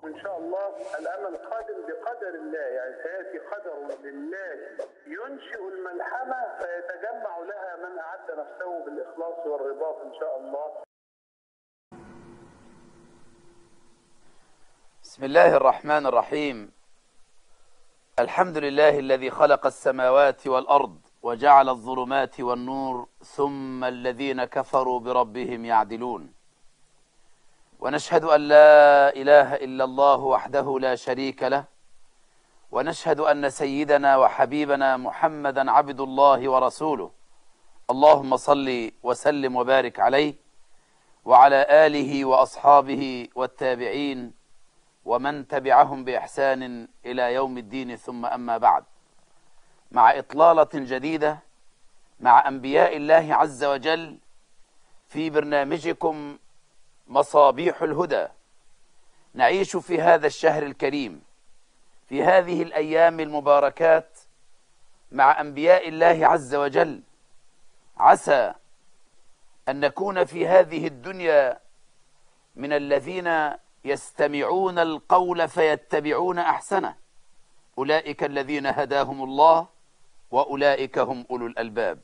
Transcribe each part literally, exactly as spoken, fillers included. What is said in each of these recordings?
إن شاء الله الأمل قادم بقدر الله، يعني سيأتي قدر لله ينشئ الملحمة فيتجمع لها من أعد نفسه بالإخلاص والرباط إن شاء الله. بسم الله الرحمن الرحيم. الحمد لله الذي خلق السماوات والأرض وجعل الظلمات والنور، ثم الذين كفروا بربهم يعدلون. ونشهد أن لا إله إلا الله وحده لا شريك له، ونشهد أن سيدنا وحبيبنا محمدا عبد الله ورسوله. اللهم صل وسلم وبارك عليه وعلى آله وأصحابه والتابعين ومن تبعهم بإحسان إلى يوم الدين، ثم أما بعد. مع إطلالة جديدة مع أنبياء الله عز وجل في برنامجكم مصابيح الهدى، نعيش في هذا الشهر الكريم في هذه الأيام المباركات مع أنبياء الله عز وجل. عسى أن نكون في هذه الدنيا من الذين يستمعون القول فيتبعون أحسنه، أولئك الذين هداهم الله وأولئك هم أولو الألباب.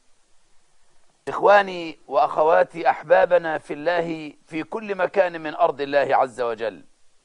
إخواني وأخواتي أحبابنا في الله في كل مكان من أرض الله عز وجل،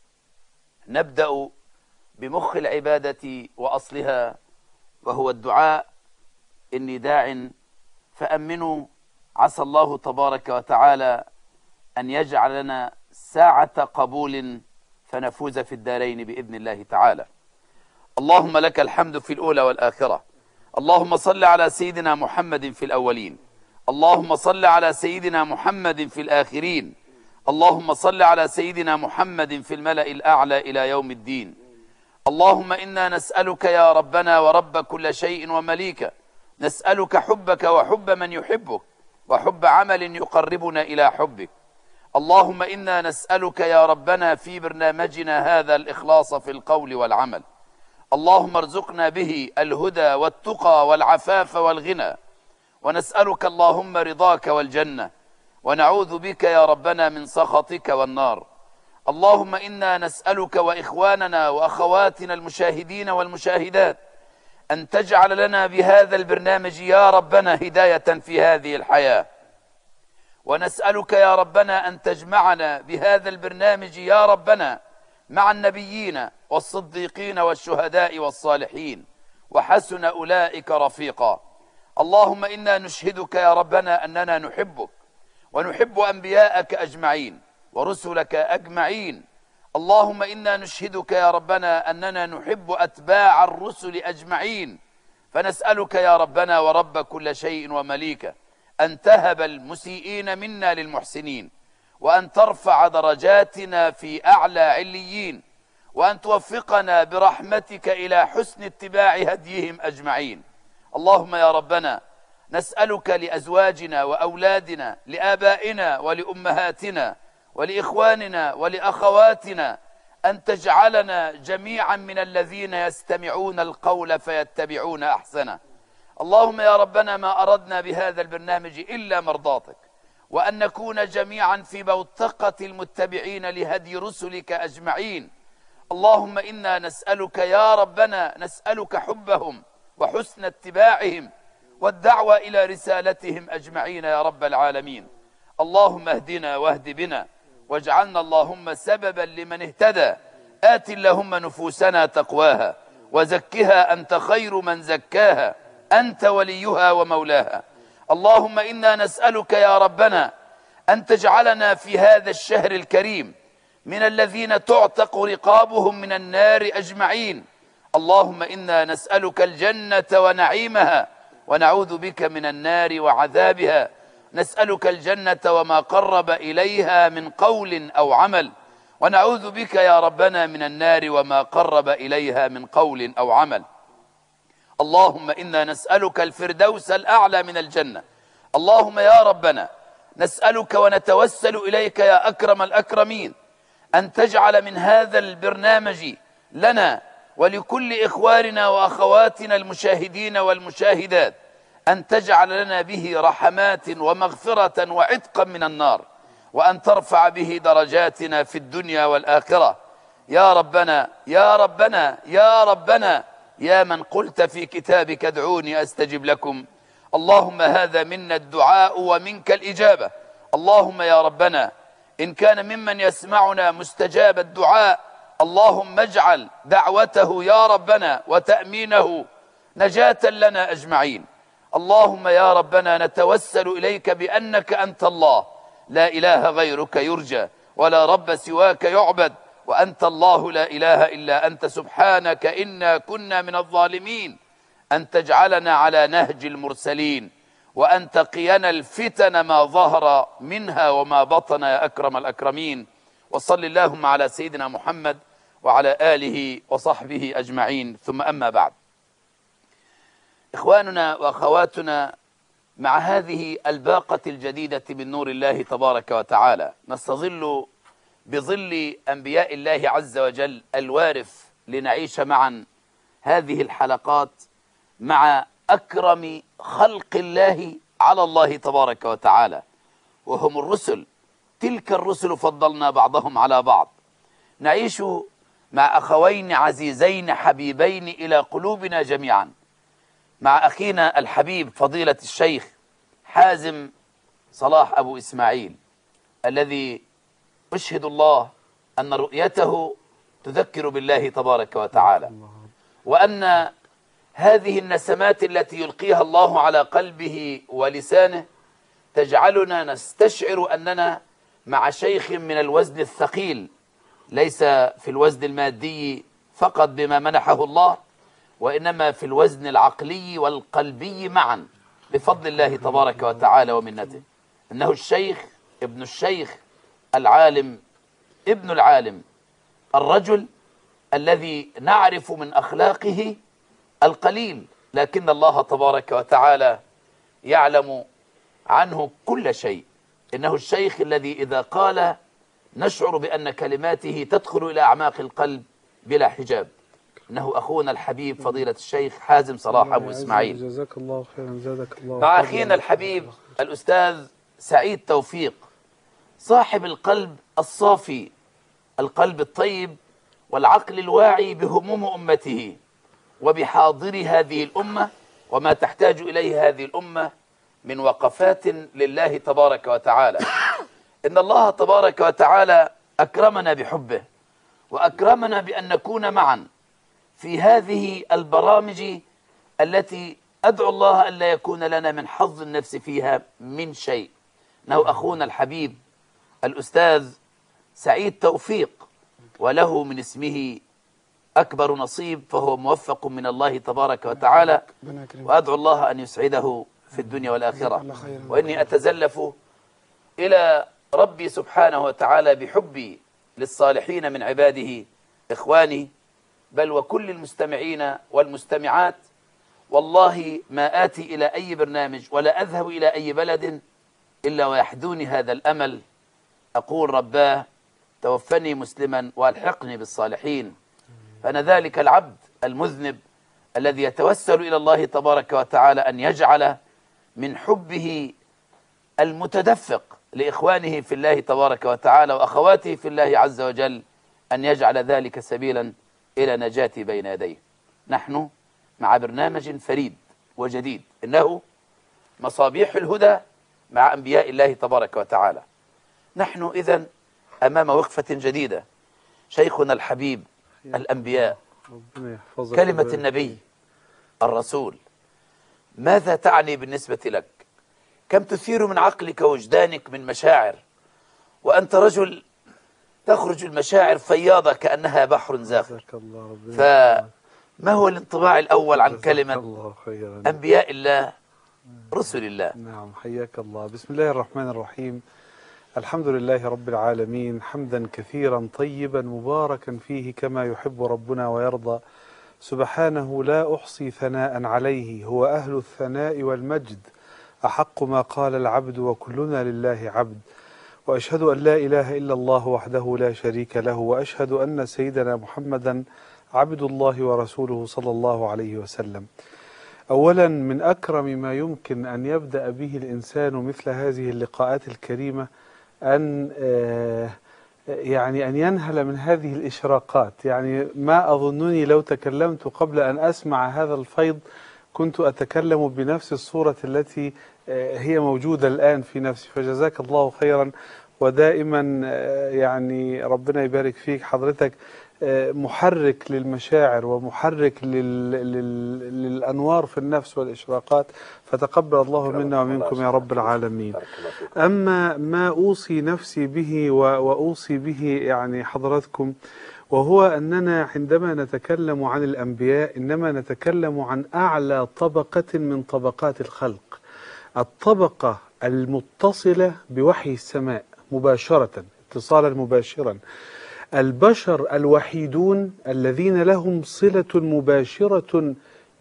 نبدأ بمخ العبادة وأصلها، وهو الدعاء. إني داع فأمنوا، عسى الله تبارك وتعالى أن يجعل لنا ساعة قبول فنفوز في الدارين بإذن الله تعالى. اللهم لك الحمد في الأولى والآخرة. اللهم صل على سيدنا محمد في الأولين، اللهم صل على سيدنا محمد في الآخرين، اللهم صل على سيدنا محمد في الملأ الأعلى إلى يوم الدين. اللهم إنا نسألك يا ربنا ورب كل شيء ومليك، نسألك حبك وحب من يحبك وحب عمل يقربنا إلى حبك. اللهم إنا نسألك يا ربنا في برنامجنا هذا الإخلاص في القول والعمل. اللهم ارزقنا به الهدى والتقى والعفاف والغنى، ونسألك اللهم رضاك والجنة، ونعوذ بك يا ربنا من سخطك والنار. اللهم إنا نسألك وإخواننا وأخواتنا المشاهدين والمشاهدات أن تجعل لنا بهذا البرنامج يا ربنا هداية في هذه الحياة، ونسألك يا ربنا أن تجمعنا بهذا البرنامج يا ربنا مع النبيين والصديقين والشهداء والصالحين، وحسن أولئك رفيقا. اللهم إنا نشهدك يا ربنا أننا نحبك ونحب أنبياءك أجمعين ورسلك أجمعين. اللهم إنا نشهدك يا ربنا أننا نحب أتباع الرسل أجمعين، فنسألك يا ربنا ورب كل شيء ومليك أن تهب المسيئين منا للمحسنين، وأن ترفع درجاتنا في أعلى عليين، وأن توفقنا برحمتك إلى حسن اتباع هديهم أجمعين. اللهم يا ربنا نسألك لأزواجنا وأولادنا، لآبائنا ولأمهاتنا ولإخواننا ولأخواتنا، أن تجعلنا جميعا من الذين يستمعون القول فيتبعون أحسنه. اللهم يا ربنا ما أردنا بهذا البرنامج إلا مرضاتك، وأن نكون جميعا في بوتقة المتبعين لهدي رسلك أجمعين. اللهم إنا نسألك يا ربنا، نسألك حبهم وحسن اتباعهم والدعوة إلى رسالتهم أجمعين يا رب العالمين. اللهم اهدنا واهد بنا، واجعلنا اللهم سببا لمن اهتدى. آت اللهم نفوسنا تقواها، وزكها أنت خير من زكاها، أنت وليها ومولاها. اللهم إنا نسألك يا ربنا أن تجعلنا في هذا الشهر الكريم من الذين تعتق رقابهم من النار أجمعين. اللهم إنا نسألك الجنة ونعيمها، ونعوذ بك من النار وعذابها. نسألك الجنة وما قرب إليها من قول أو عمل، ونعوذ بك يا ربنا من النار وما قرب إليها من قول أو عمل. اللهم إنا نسألك الفردوس الأعلى من الجنة. اللهم يا ربنا نسألك ونتوسل إليك يا أكرم الأكرمين أن تجعل من هذا البرنامج لنا ولكل إخواننا وأخواتنا المشاهدين والمشاهدات، أن تجعل لنا به رحمات ومغفرة وعتقا من النار، وأن ترفع به درجاتنا في الدنيا والآخرة يا ربنا يا ربنا يا ربنا يا من قلت في كتابك ادعوني أستجب لكم. اللهم هذا منا الدعاء ومنك الإجابة. اللهم يا ربنا إن كان ممن يسمعنا مستجاب الدعاء اللهم اجعل دعوته يا ربنا وتأمينه نجاة لنا أجمعين. اللهم يا ربنا نتوسل إليك بأنك أنت الله لا إله غيرك يرجى ولا رب سواك يعبد، وأنت الله لا إله إلا أنت سبحانك إنا كنا من الظالمين، أن تجعلنا على نهج المرسلين وأن تقينا الفتن ما ظهر منها وما بطن يا أكرم الأكرمين. وصل اللهم على سيدنا محمد وعلى آله وصحبه أجمعين، ثم أما بعد. إخواننا وأخواتنا، مع هذه الباقة الجديدة من نور الله تبارك وتعالى نستظل بظل أنبياء الله عز وجل الوارث لنعيش معا هذه الحلقات مع أكرم خلق الله على الله تبارك وتعالى، وهم الرسل. تلك الرسل فضلنا بعضهم على بعض. نعيش مع أخوين عزيزين حبيبين إلى قلوبنا جميعا، مع أخينا الحبيب فضيلة الشيخ حازم صلاح أبو إسماعيل، الذي أشهد الله أن رؤيته تذكر بالله تبارك وتعالى، وأن هذه النسمات التي يلقيها الله على قلبه ولسانه تجعلنا نستشعر أننا مع شيخ من الوزن الثقيل، ليس في الوزن المادي فقط بما منحه الله، وإنما في الوزن العقلي والقلبي معا بفضل الله تبارك وتعالى ومنته. إنه الشيخ ابن الشيخ العالم ابن العالم، الرجل الذي نعرف من أخلاقه القليل، لكن الله تبارك وتعالى يعلم عنه كل شيء. إنه الشيخ الذي إذا قال نشعر بأن كلماته تدخل إلى أعماق القلب بلا حجاب. إنه أخونا الحبيب فضيلة الشيخ حازم صلاح أبو إسماعيل. جزاك الله خيرا، زادك الله. مع أخينا الحبيب الأستاذ سعيد توفيق، صاحب القلب الصافي، القلب الطيب والعقل الواعي بهموم أمته وبحاضر هذه الأمة وما تحتاج إليه هذه الأمة من وقفات لله تبارك وتعالى. إن الله تبارك وتعالى أكرمنا بحبه، وأكرمنا بأن نكون معا في هذه البرامج التي أدعو الله أن لا يكون لنا من حظ النفس فيها من شيء. إنه أخونا الحبيب الأستاذ سعيد توفيق، وله من اسمه أكبر نصيب، فهو موفق من الله تبارك وتعالى، وأدعو الله أن يسعده في الدنيا والآخرة. وإني أتزلف إلى ربي سبحانه وتعالى بحبي للصالحين من عباده إخواني، بل وكل المستمعين والمستمعات. والله ما آتي إلى أي برنامج ولا أذهب إلى أي بلد إلا ويحدوني هذا الأمل، أقول رباه توفني مسلما وألحقني بالصالحين. فأنا ذلك العبد المذنب الذي يتوسل إلى الله تبارك وتعالى أن يجعل من حبه المتدفق لإخوانه في الله تبارك وتعالى وأخواته في الله عز وجل أن يجعل ذلك سبيلا إلى نجاتي بين يديه. نحن مع برنامج فريد وجديد، إنه مصابيح الهدى مع أنبياء الله تبارك وتعالى. نحن إذن أمام وقفة جديدة. شيخنا الحبيب الأنبياء، كلمة النبي الرسول، ماذا تعني بالنسبة لك؟ كم تثير من عقلك ووجدانك من مشاعر، وأنت رجل تخرج المشاعر فياضة كأنها بحر زاخر. فما هو الانطباع الأول عن كلمة أنبياء الله رسل الله؟ نعم، حياك الله. بسم الله الرحمن الرحيم. الحمد لله رب العالمين، حمدا كثيرا طيبا مباركا فيه كما يحب ربنا ويرضى، سبحانه لا أحصي ثناء عليه، هو أهل الثناء والمجد، أحق ما قال العبد وكلنا لله عبد. وأشهد أن لا إله إلا الله وحده لا شريك له، وأشهد أن سيدنا محمدا عبد الله ورسوله صلى الله عليه وسلم. أولا، من أكرم ما يمكن أن يبدأ به الإنسان مثل هذه اللقاءات الكريمة أن يعني أن ينهل من هذه الإشراقات. يعني ما أظنني لو تكلمت قبل أن أسمع هذا الفيض كنت أتكلم بنفس الصورة التي هي موجودة الآن في نفسي. فجزاك الله خيرا، ودائما يعني ربنا يبارك فيك، حضرتك محرك للمشاعر ومحرك لل... لل... للأنوار في النفس والإشراقات، فتقبل الله منا ومنكم يا رب العالمين. أما ما أوصي نفسي به وأوصي به يعني حضراتكم، وهو أننا عندما نتكلم عن الأنبياء إنما نتكلم عن أعلى طبقة من طبقات الخلق، الطبقة المتصلة بوحي السماء مباشرة، اتصالا مباشرا. البشر الوحيدون الذين لهم صلة مباشرة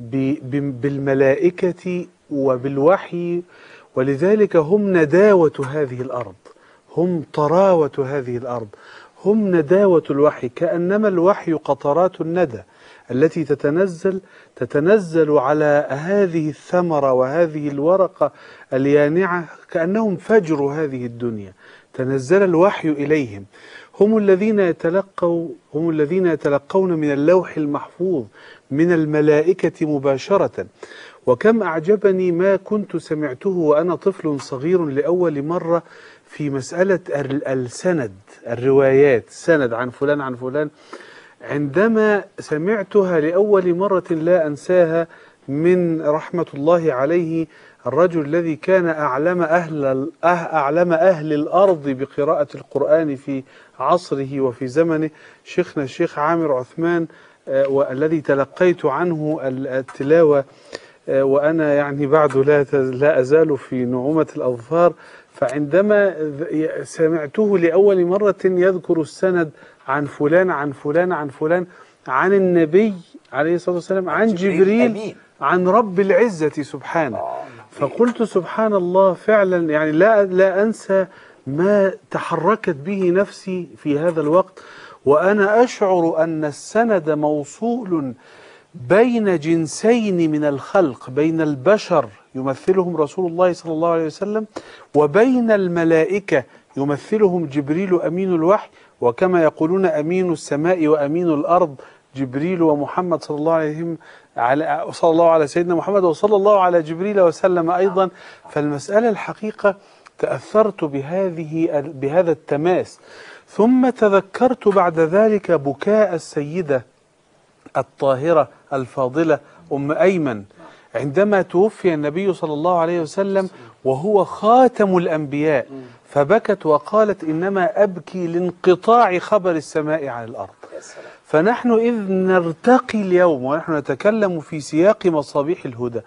بالملائكة وبالوحي، ولذلك هم نداوة هذه الأرض، هم طراوة هذه الأرض، هم نداوة الوحي. كأنما الوحي قطرات الندى التي تتنزل تتنزل على هذه الثمرة وهذه الورقة اليانعة، كأنهم فجر هذه الدنيا، تنزل الوحي إليهم. هم الذين يتلقوا هم الذين يتلقون من اللوح المحفوظ من الملائكة مباشرة. وكم أعجبني ما كنت سمعته وأنا طفل صغير لأول مرة في مسألة السند، الروايات، سند عن فلان عن فلان. عندما سمعتها لأول مرة لا أنساها من رحمة الله عليه الرجل الذي كان أعلم أهل أعلم أهل الأرض بقراءة القرآن في عصره وفي زمنه، شيخنا الشيخ عامر عثمان، والذي تلقيت عنه التلاوة وأنا يعني بعد لا لا أزال في نعومة الأظفار. فعندما سمعته لأول مرة يذكر السند عن فلان عن فلان عن فلان عن النبي عليه الصلاة والسلام، عن جبريل، عن رب العزة سبحانه، فقلت سبحان الله فعلا. يعني لا لا أنسى ما تحركت به نفسي في هذا الوقت، وأنا أشعر أن السند موصول بين جنسين من الخلق، بين البشر يمثلهم رسول الله صلى الله عليه وسلم، وبين الملائكة يمثلهم جبريل أمين الوحي، وكما يقولون أمين السماء وأمين الأرض جبريل ومحمد صلى الله عليه على صلى الله على سيدنا محمد وصلى الله على جبريل وسلم أيضا. فالمسألة الحقيقة تأثرت بهذه بهذا التماس، ثم تذكرت بعد ذلك بكاء السيدة الطاهرة الفاضلة أم أيمن عندما توفي النبي صلى الله عليه وسلم وهو خاتم الأنبياء، فبكت وقالت إنما أبكي لانقطاع خبر السماء عن الأرض. فنحن إذ نرتقي اليوم ونحن نتكلم في سياق مصابيح الهدى،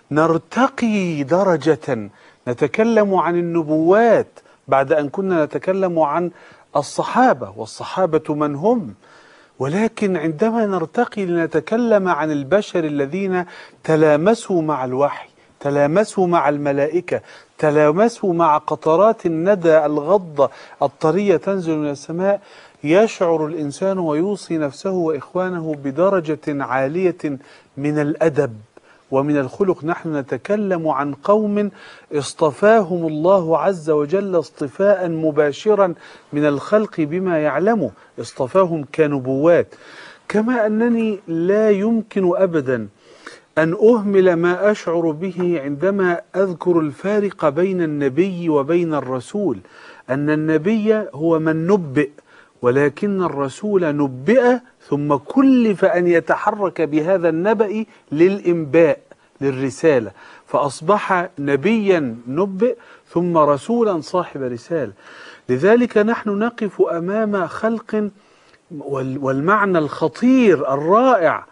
نرتقي درجة نتكلم عن النبوات بعد أن كنا نتكلم عن الصحابة، والصحابة من هم. ولكن عندما نرتقي لنتكلم عن البشر الذين تلامسوا مع الوحي، تلامسوا مع الملائكة، تلامسوا مع قطرات الندى الغضة الطرية تنزل من السماء، يشعر الإنسان ويوصي نفسه وإخوانه بدرجة عالية من الأدب ومن الخلق. نحن نتكلم عن قوم اصطفاهم الله عز وجل اصطفاء مباشرا من الخلق بما يعلمه، اصطفاهم كنبوات. كما أنني لا يمكن أبدا أن أهمل ما أشعر به عندما أذكر الفارق بين النبي وبين الرسول، أن النبي هو من نبئ، ولكن الرسول نبئ ثم كلف أن يتحرك بهذا النبأ للإنباء للرسالة، فأصبح نبيا نبئ ثم رسولا صاحب رسالة. لذلك نحن نقف أمام خلق، والمعنى الخطير الرائع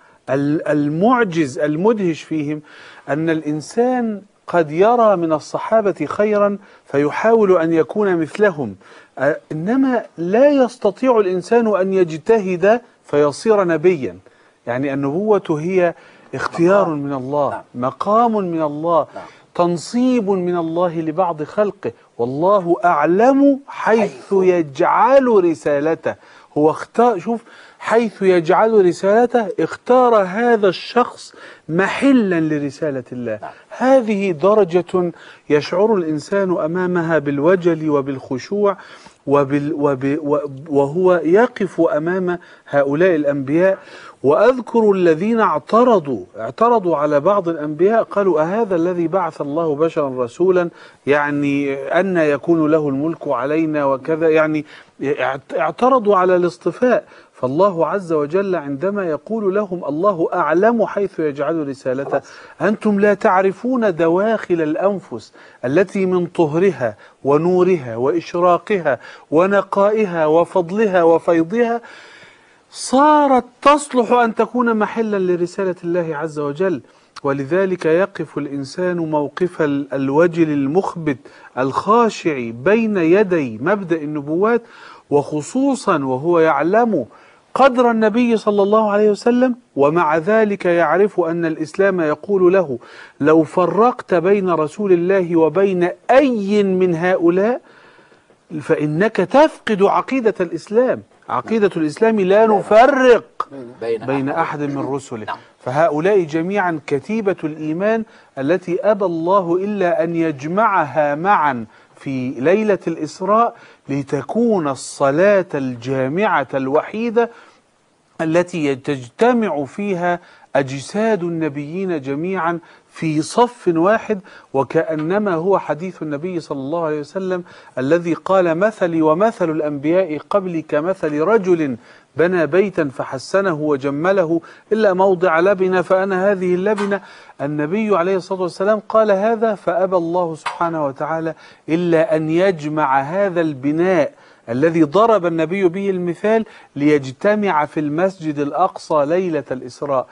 المعجز المدهش فيهم أن الإنسان قد يرى من الصحابة خيرا فيحاول أن يكون مثلهم، إنما لا يستطيع الإنسان أن يجتهد فيصير نبيا. يعني النبوة هي اختيار من الله، مقام من الله، تنصيب من الله لبعض خلقه، والله أعلم حيث يجعل رسالته. هو اختار، شوف، حيث يجعل رسالته اختار هذا الشخص محلا لرسالة الله. هذه درجة يشعر الإنسان أمامها بالوجل وبالخشوع، وبال وب وهو يقف أمام هؤلاء الأنبياء. وأذكر الذين اعترضوا اعترضوا على بعض الأنبياء، قالوا أهذا الذي بعث الله بشرا رسولا، يعني أن يكون له الملك علينا وكذا، يعني اعترضوا على الاصطفاء. فالله عز وجل عندما يقول لهم الله أعلم حيث يجعل رسالته، أنتم لا تعرفون دواخل الأنفس التي من طهرها ونورها وإشراقها ونقائها وفضلها وفيضها صارت تصلح أن تكون محلا لرسالة الله عز وجل. ولذلك يقف الإنسان موقف الوجل المخبت الخاشع بين يدي مبدأ النبوات، وخصوصا وهو يعلم قدر النبي صلى الله عليه وسلم، ومع ذلك يعرف أن الإسلام يقول له لو فرقت بين رسول الله وبين أي من هؤلاء فإنك تفقد عقيدة الإسلام. عقيدة الإسلام لا نفرق بين أحد من رسله. فهؤلاء جميعا كتيبة الإيمان التي أبى الله إلا أن يجمعها معا في ليلة الإسراء لتكون الصلاة الجامعة الوحيدة التي تجتمع فيها أجساد النبيين جميعا في صف واحد، وكأنما هو حديث النبي صلى الله عليه وسلم الذي قال مثلي ومثل الأنبياء قبلي كمثل رجل بنى بيتا فحسنه وجمله إلا موضع لبنة فأنا هذه اللبنة. النبي عليه الصلاة والسلام قال هذا، فأبى الله سبحانه وتعالى إلا أن يجمع هذا البناء الذي ضرب النبي به المثال ليجتمع في المسجد الأقصى ليلة الإسراء.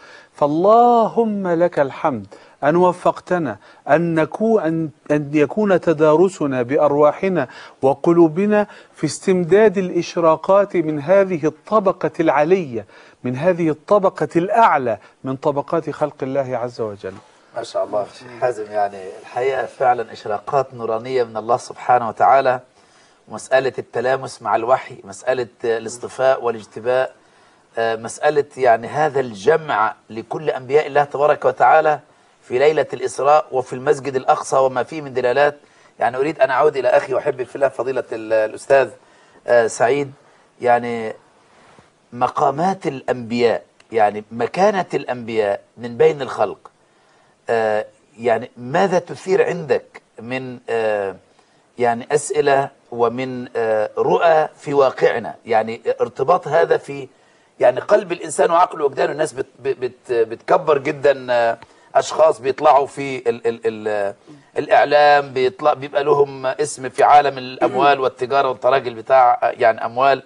فاللهم لك الحمد أن وفقتنا أن, نكون أن, أن يكون تدارسنا بأرواحنا وقلوبنا في استمداد الإشراقات من هذه الطبقة العلية، من هذه الطبقة الأعلى من طبقات خلق الله عز وجل. ما شاء الله حازم، يعني الحقيقة فعلا إشراقات نورانية من الله سبحانه وتعالى. مسألة التلامس مع الوحي، مسألة الاصطفاء والاجتباء، مسألة يعني هذا الجمع لكل أنبياء الله تبارك وتعالى في ليلة الإسراء وفي المسجد الأقصى وما فيه من دلالات. يعني أريد أن أعود إلى أخي وحبي في الله فضيلة الأستاذ سعيد، يعني مقامات الأنبياء، يعني مكانة الأنبياء من بين الخلق، يعني ماذا تثير عندك من يعني أسئلة ومن رؤى في واقعنا، يعني ارتباط هذا في يعني قلب الإنسان وعقله وجدانه. الناس بت بت بتكبر جدا أشخاص بيطلعوا في ال ال ال الإعلام، بيطلع بيبقى لهم اسم في عالم الأموال والتجارة والتراجل بتاع يعني أموال.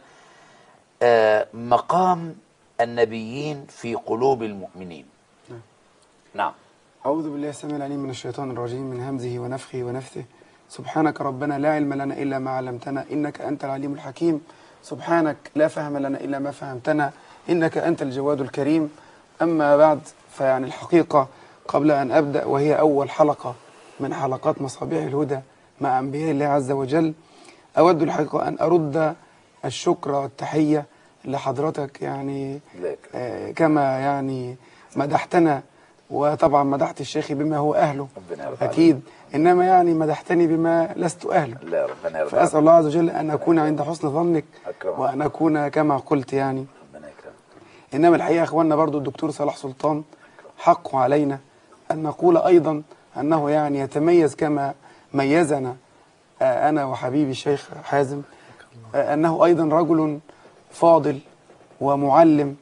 آه مقام النبيين في قلوب المؤمنين. نعم. أعوذ بالله السميع العليم من الشيطان الرجيم من همزه ونفخه ونفثه. سبحانك ربنا لا علم لنا إلا ما علمتنا إنك أنت العليم الحكيم. سبحانك لا فهم لنا إلا ما فهمتنا إنك أنت الجواد الكريم. أما بعد، فيعني الحقيقة قبل أن أبدأ، وهي أول حلقة من حلقات مصابيح الهدى مع أنبياء الله عز وجل، أود الحقيقة أن أرد الشكر والتحية لحضرتك، يعني آه كما يعني مدحتنا، وطبعا مدحت الشيخ بما هو أهله أكيد، إنما يعني مدحتني بما لست أهله. فأسأل الله عز وجل أن أكون عند حسن ظنك وأن أكون كما قلت يعني. إنما الحقيقة أخواننا برضو الدكتور صلاح سلطان حق علينا أن نقول أيضا أنه يعني يتميز كما ميزنا أنا وحبيبي الشيخ حازم، أنه أيضا رجل فاضل ومعلم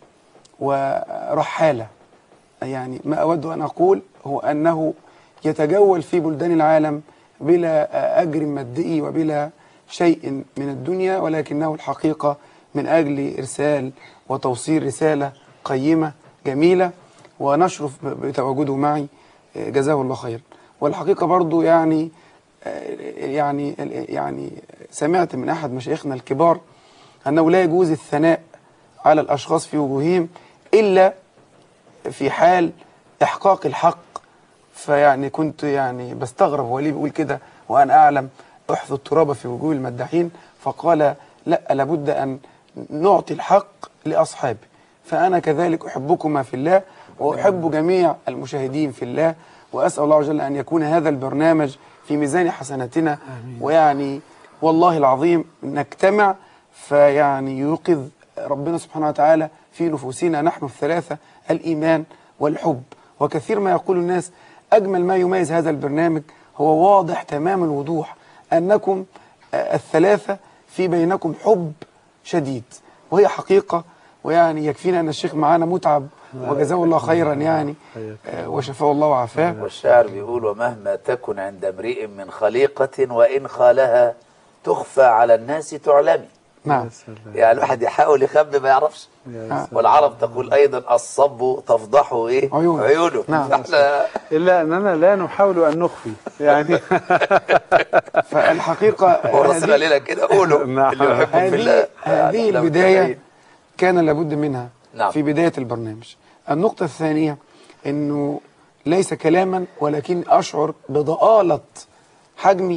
ورحالة. يعني ما أود أن أقول هو أنه يتجول في بلدان العالم بلا أجر مادي وبلا شيء من الدنيا، ولكنه الحقيقة من أجل إرسال وتوصيل رسالة قيمة جميلة، ونشرف بتواجده معي، جزاه الله خير. والحقيقة برضو يعني يعني يعني سمعت من أحد مشايخنا الكبار أنه لا يجوز الثناء على الأشخاص في وجوههم إلا في حال إحقاق الحق. فيعني كنت يعني بستغرب هو ليه بيقول كده وأنا أعلم أحث التراب في وجوه المداحين، فقال لا، لابد أن نعطي الحق لأصحابه. فأنا كذلك أحبكما في الله وأحب جميع المشاهدين في الله، وأسأل الله عز وجل أن يكون هذا البرنامج في ميزان حسناتنا، ويعني والله العظيم نجتمع فيعني يوقظ ربنا سبحانه وتعالى في نفوسنا نحن الثلاثة الإيمان والحب. وكثير ما يقول الناس أجمل ما يميز هذا البرنامج هو واضح تمام الوضوح أنكم الثلاثة في بينكم حب شديد، وهي حقيقة. ويعني يكفينا أن الشيخ معانا متعب وجزاه الله خيرا يعني وشفاه الله وعافاه. والشاعر بيقول: ومهما تكن عند امرئ من خليقة وإن خالها تخفى على الناس تعلمي. نعم. يعني الواحد يحاول يخبي ما يعرفش. والعرب تقول أيضا: الصب تفضحه إيه؟ عيونه, عيونه. نعم. احنا إلا أننا لا نحاول أن نخفي يعني. فالحقيقة والرسول قال لنا كده: قولوا اللي يحبكم في الله. هذه البداية كان لابد منها. نعم. في بداية البرنامج. النقطة الثانية أنه ليس كلاما ولكن أشعر بضآلة حجمي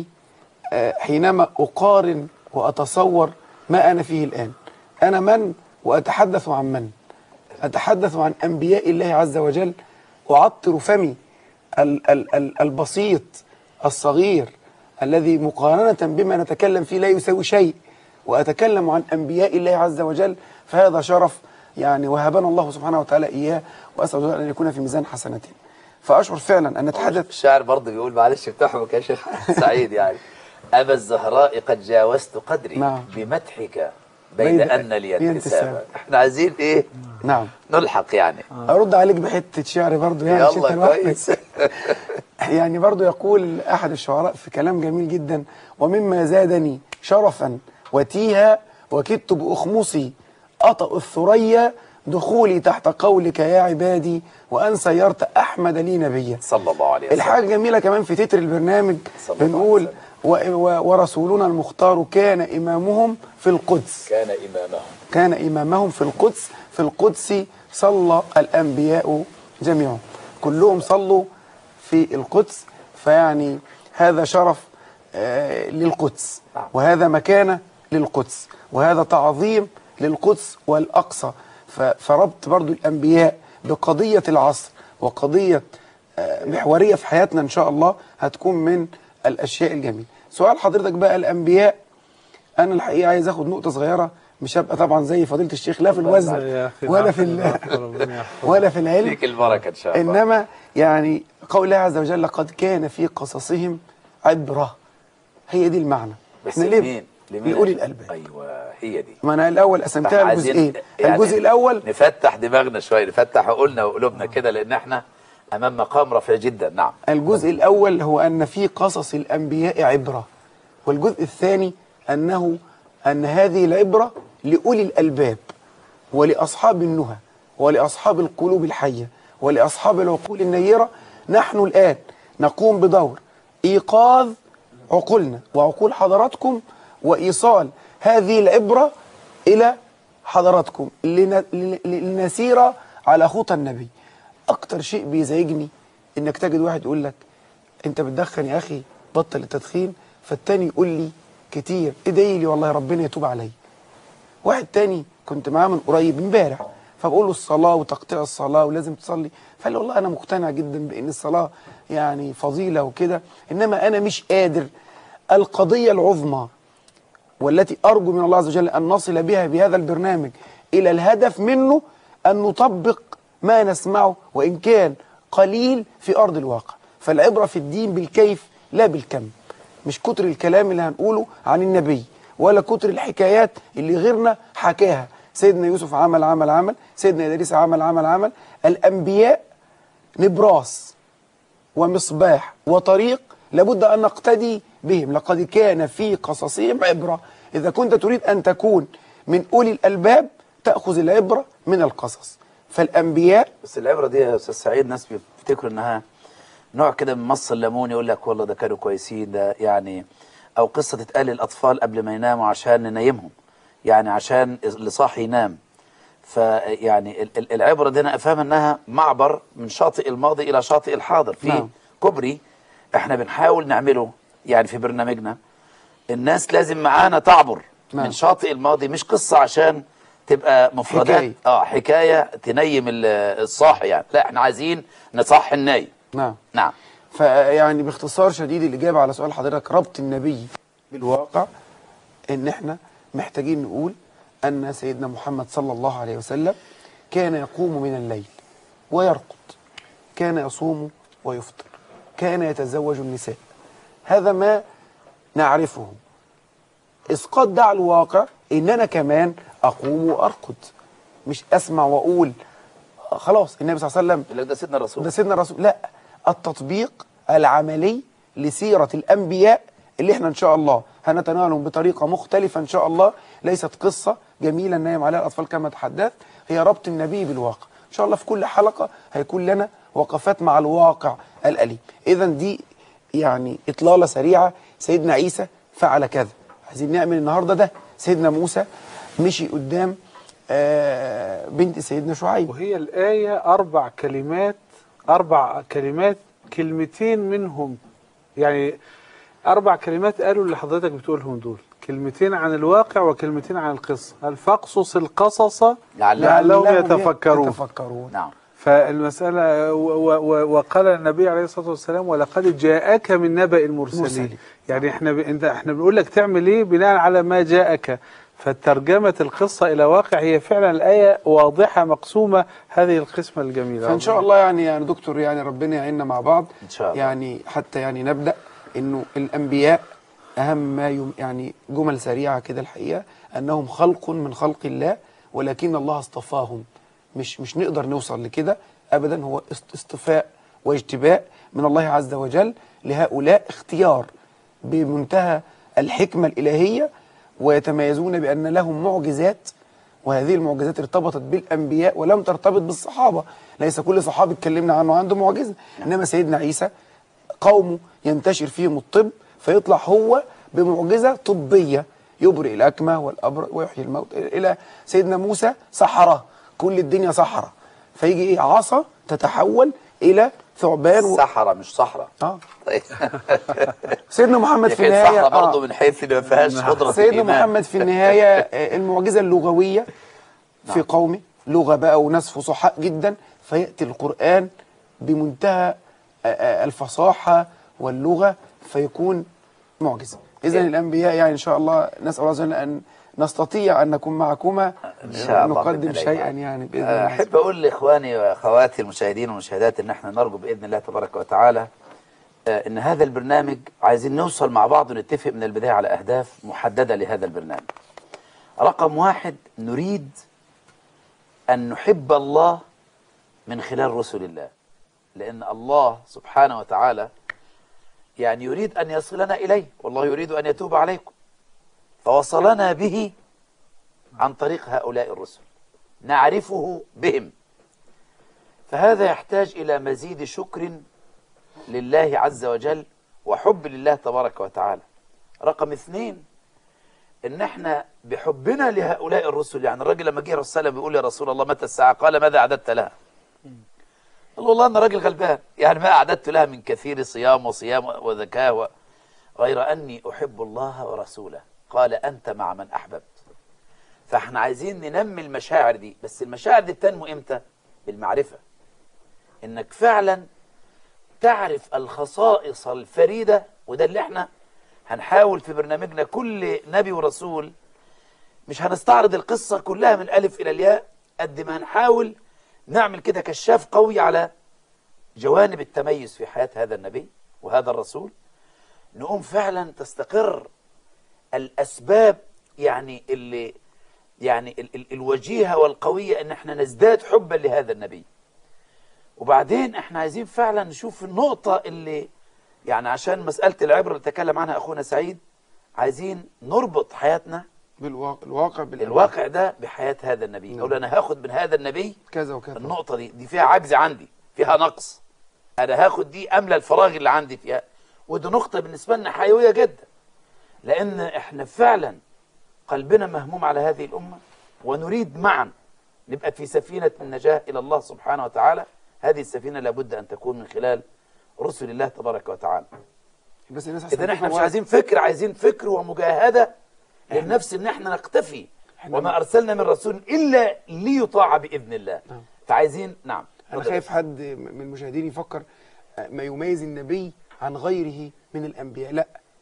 حينما أقارن وأتصور ما أنا فيه الآن. أنا من وأتحدث عن من؟ أتحدث عن أنبياء الله عز وجل. أعطر فمي ال ال ال البسيط الصغير الذي مقارنة بما نتكلم فيه لا يساوي شيء، وأتكلم عن أنبياء الله عز وجل، فهذا شرف يعني وهبنا الله سبحانه وتعالى إياه، وأسأل الله أن يكون في ميزان حسناتنا. فأشعر فعلا أن نتحدث. الشاعر برضه بيقول، معلش افتحوا يا شيخ سعيد، يعني: أبا الزهراء قد جاوزت قدري. نعم. بمدحك بين أن لي انتسابا. احنا عايزين إيه؟ نعم. نلحق يعني. أرد عليك بحتة شعر برضه يعني. يلا كويس. يعني برضه يقول أحد الشعراء في كلام جميل جدا: ومما زادني شرفا وتيها وكدت بأخمصي أطأ الثريا دخولي تحت قولك يا عبادي وأن سيرت أحمد لي نبيا. صلى الله عليه وسلم. الحاجة جميلة كمان في تتر البرنامج بنقول: ورسولنا المختار كان إمامهم في القدس. كان إمامهم كان إمامهم في القدس. في القدس صلى الأنبياء جميعهم، كلهم صلوا في القدس. فيعني هذا شرف آه للقدس، وهذا مكانة للقدس، وهذا تعظيم للقدس والأقصى. فربط برضو الأنبياء بقضية العصر وقضية آه محورية في حياتنا إن شاء الله هتكون من الأشياء الجميلة. سؤال حضرتك بقى: الأنبياء، أنا الحقيقة عايز أخد نقطة صغيرة، مش هبقى طبعا زي فضيلة الشيخ لا في الوزن ولا في ولا في العلم، فيك البركة إن شاء الله. إنما يعني قول الله عز وجل: لقد كان في قصصهم عبرة. هي دي المعنى. احنا ليه؟ لأولي الألباب. أيوة هي دي. ما أنا الأول قسمتها لجزئين. يعني الجزء الأول نفتح دماغنا شوية، نفتح عقولنا وقلوبنا كده، لأن احنا أمام مقام رفيع جدا. نعم. الجزء الأول هو أن في قصص الأنبياء عبرة، والجزء الثاني أنه أن هذه العبرة لأولي الألباب ولأصحاب النهى ولأصحاب القلوب الحية ولأصحاب العقول النيرة. نحن الآن نقوم بدور إيقاظ عقولنا وعقول حضراتكم وإيصال هذه العبرة إلى حضراتكم لنسير على خطى النبي. أكتر شيء بيزعجني إنك تجد واحد يقول لك: أنت بتدخن يا أخي، بطل التدخين. فالتاني يقول لي كتير: ادعي لي والله ربنا يتوب علي. واحد تاني كنت معاه من قريب امبارح، فبقول له الصلاة وتقطيع الصلاة ولازم تصلي، فقال لي: والله أنا مقتنع جدا بأن الصلاة يعني فضيلة وكده، إنما أنا مش قادر. القضية العظمى والتي أرجو من الله عز وجل أن نصل بها بهذا البرنامج إلى الهدف منه أن نطبق ما نسمعه وإن كان قليل في أرض الواقع. فالعبرة في الدين بالكيف لا بالكم، مش كتر الكلام اللي هنقوله عن النبي ولا كتر الحكايات اللي غيرنا حكاها. سيدنا يوسف عمل عمل عمل، سيدنا إدريس عمل عمل عمل. الأنبياء نبراس ومصباح وطريق لابد أن نقتدي بهم. لقد كان في قصصهم عبرة. إذا كنت تريد أن تكون من أولي الألباب تأخذ العبرة من القصص. فالأنبياء، بس العبرة دي يا أستاذ سعيد ناس بيفتكروا إنها نوع كده من مص الليمون، يقول لك والله ده كانوا كويسين، ده يعني، أو قصة تتقال للأطفال قبل ما يناموا عشان ننيمهم، يعني عشان اللي صاحي ينام. فيعني العبرة دي أنا أفهم أنها معبر من شاطئ الماضي إلى شاطئ الحاضر. في نعم. كوبري احنا بنحاول نعمله يعني في برنامجنا. الناس لازم معانا تعبر نعم. من شاطئ الماضي، مش قصة عشان تبقى مفردات حكاية. اه حكاية تنيم الصاحي يعني، لا احنا عايزين نصحي النايم. نعم نعم. فيعني باختصار شديد الإجابة على سؤال حضرتك: ربط النبي بالواقع ان احنا محتاجين نقول ان سيدنا محمد صلى الله عليه وسلم كان يقوم من الليل ويرقد، كان يصوم ويفطر، كان يتزوج النساء. هذا ما نعرفه. اسقاط ده على الواقع ان انا كمان اقوم وارقد، مش اسمع واقول خلاص النبي صلى الله عليه وسلم ده سيدنا الرسول، ده سيدنا الرسول. لا، التطبيق العملي لسيرة الأنبياء اللي احنا إن شاء الله هنتناولهم بطريقة مختلفة إن شاء الله، ليست قصة جميلة نايم عليها الأطفال كما تحدثت، هي ربط النبي بالواقع. إن شاء الله في كل حلقة هيكون لنا وقفات مع الواقع الأليم. إذا دي يعني إطلالة سريعة. سيدنا عيسى فعل كذا، عايزين نعمل النهاردة ده. سيدنا موسى مشي قدام آه بنت سيدنا شعيب، وهي الآية أربع كلمات، أربع كلمات، كلمتين منهم يعني أربع كلمات قالوا اللي حضرتك بتقولهم دول، كلمتين عن الواقع وكلمتين عن القصة. فاقصص القصص لعلهم يتفكرون. يتفكرون. نعم. فالمسألة وقال النبي عليه الصلاة والسلام ولقد جاءك من نبأ المرسلين مرسلين. يعني احنا ب... انت احنا بنقول لك تعمل ايه بناء على ما جاءك. فترجمة القصة إلى واقع هي فعلا الآية واضحة مقسومة، هذه القسمة الجميلة. فإن شاء الله يعني يعني دكتور يعني ربنا يعيننا مع بعض إن شاء الله. يعني حتى يعني نبدأ إنه الأنبياء أهم ما يم يعني جمل سريعة كده الحقيقة أنهم خلق من خلق الله، ولكن الله اصطفاهم. مش مش نقدر نوصل لكده أبدا، هو اصطفاء واجتباء من الله عز وجل لهؤلاء، اختيار بمنتهى الحكمة الإلهية، ويتميزون بأن لهم معجزات، وهذه المعجزات ارتبطت بالأنبياء ولم ترتبط بالصحابة. ليس كل صحابي اتكلمنا عنه عنده معجزة، إنما سيدنا عيسى قومه ينتشر فيهم الطب، فيطلع هو بمعجزة طبية يبرئ الأكمه والأبرص ويحيي الموت. إلى سيدنا موسى سحرة، كل الدنيا سحرة، فيجي إيه عصا تتحول إلى ثعبان و... سحرة مش صحراء. اه سيدنا محمد في النهاية صحراء برضه من حيث اللي ما فيهاش قدرة سيدنا الإيمان. محمد في النهاية المعجزة اللغوية في قومه، لغة بقى وناس فصحاء جدا، فيأتي القرآن بمنتهى الفصاحة واللغة فيكون معجزة. إذن الأنبياء يعني إن شاء الله نسأل الله عز وجل أن نستطيع أن نكون معكما إن شاء الله نقدم شيئا يعني بإذن الله. أحب أقول لإخواني وأخواتي المشاهدين والمشاهدات إن احنا نرجو بإذن الله تبارك وتعالى إن هذا البرنامج عايزين نوصل مع بعض ونتفق من البداية على أهداف محددة لهذا البرنامج. رقم واحد، نريد أن نحب الله من خلال رسل الله، لأن الله سبحانه وتعالى يعني يريد أن يصلنا إليه، والله يريد أن يتوب عليكم، فوصلنا به عن طريق هؤلاء الرسل نعرفه بهم. فهذا يحتاج إلى مزيد شكر لله عز وجل وحب لله تبارك وتعالى. رقم اثنين، ان احنا بحبنا لهؤلاء الرسل، يعني الراجل لما جه الرسول صلى الله عليه وسلم بيقول يا رسول الله متى الساعة؟ قال ماذا أعددت لها؟ قال والله أنا راجل غلبان، يعني ما أعددت لها من كثير صيام وصيام وذكاء، غير أني أحب الله ورسوله. قال أنت مع من أحببت. فاحنا عايزين ننمي المشاعر دي، بس المشاعر دي بتنمو إمتى؟ بالمعرفة، إنك فعلا تعرف الخصائص الفريدة. وده اللي احنا هنحاول في برنامجنا، كل نبي ورسول مش هنستعرض القصة كلها من ألف إلى الياء، قد ما هنحاول نعمل كده كشاف قوي على جوانب التميز في حياة هذا النبي وهذا الرسول، نقوم فعلا تستقر الأسباب يعني اللي يعني ال ال الوجيهة والقوية ان احنا نزداد حبا لهذا النبي. وبعدين احنا عايزين فعلا نشوف النقطة اللي يعني عشان مسألة العبرة اللي تكلم عنها أخونا سعيد، عايزين نربط حياتنا بالواقع الواقع الواقع ده بحياة هذا النبي. نعم. أقول أنا هاخد من هذا النبي كذا وكذا، النقطة دي دي فيها عجز عندي، فيها نقص، أنا هاخد دي أملى الفراغ اللي عندي فيها. ودي نقطة بالنسبة لنا حيوية جدا، لأن احنا فعلا قلبنا مهموم على هذه الأمة، ونريد معا نبقى في سفينة النجاة إلى الله سبحانه وتعالى. هذه السفينة لابد أن تكون من خلال رسل الله تبارك وتعالى. بس الناس إذن احنا مش عايزين فكر، عايزين فكر ومجاهدة للنفس ان احنا نقتفي، وما أرسلنا من رسول إلا ليطاع بإذن الله. نعم. فعايزين نعم. أنا خايف حد من المشاهدين يفكر ما يميز النبي عن غيره من الأنبياء. لا،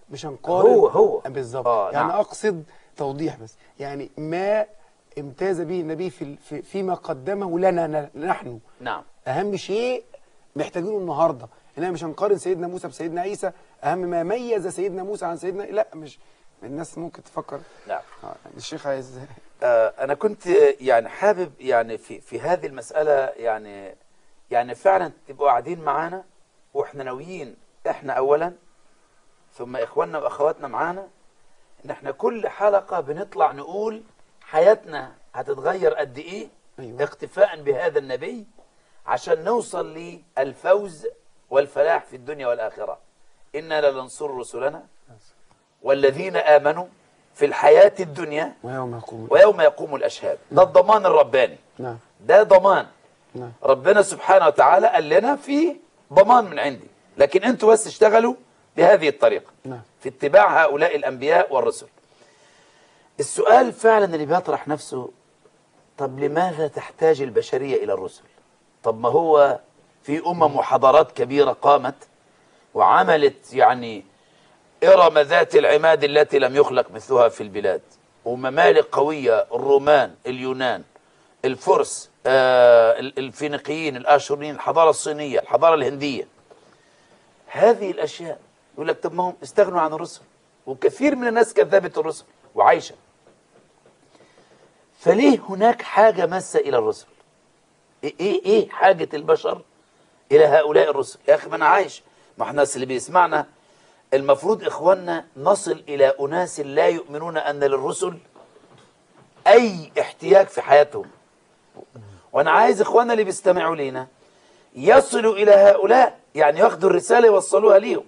مش هنقارن. هو هو بالظبط. آه يعني نعم. اقصد توضيح بس، يعني ما امتاز به النبي في في فيما قدمه لنا نحن. نعم. اهم شيء محتاجينه النهارده، اننا مش هنقارن سيدنا موسى بسيدنا عيسى. اهم ما ميز سيدنا موسى عن سيدنا، لا مش الناس ممكن تفكر. نعم. آه الشيخ عايز. آه انا كنت يعني حابب يعني في في هذه المسألة يعني يعني فعلا تبقوا قاعدين معانا واحنا ناويين، احنا اولا ثم اخواننا واخواتنا معانا، ان احنا كل حلقة بنطلع نقول حياتنا هتتغير قد ايه. أيوة. اقتفاء بهذا النبي عشان نوصل للفوز والفلاح في الدنيا والآخرة. إنا لننصر رسلنا والذين آمنوا في الحياة الدنيا ويوم يقوم ويوم يقوم الأشهاد. ده الضمان الرباني. نعم. ده ضمان. نعم. ربنا سبحانه وتعالى قال لنا في ضمان من عندي، لكن أنتوا بس اشتغلوا بهذه الطريقة. نعم. في اتباع هؤلاء الأنبياء والرسل. السؤال فعلا اللي بيطرح نفسه، طب لماذا تحتاج البشرية إلى الرسل؟ طب ما هو في أمم وحضارات كبيرة قامت وعملت يعني إرم ذات العماد التي لم يخلق مثلها في البلاد، وممالك قوية، الرومان، اليونان، الفرس، آه الفينيقيين، الآشوريين، الحضارة الصينية، الحضارة الهندية. هذه الأشياء يقول لك طب ما هم استغنوا عن الرسل، وكثير من الناس كذبت الرسل وعايشة. فليه هناك حاجة ماسة إلى الرسل؟ إيه إيه إيه حاجة البشر إلى هؤلاء الرسل؟ يا أخي ما أنا عايش، ما احنا اللي بيسمعنا المفروض إخواننا نصل إلى أناس لا يؤمنون أن للرسل أي احتياج في حياتهم. وأنا عايز إخواننا اللي بيستمعوا لينا يصلوا إلى هؤلاء، يعني ياخدوا الرسالة يوصلوها ليهم.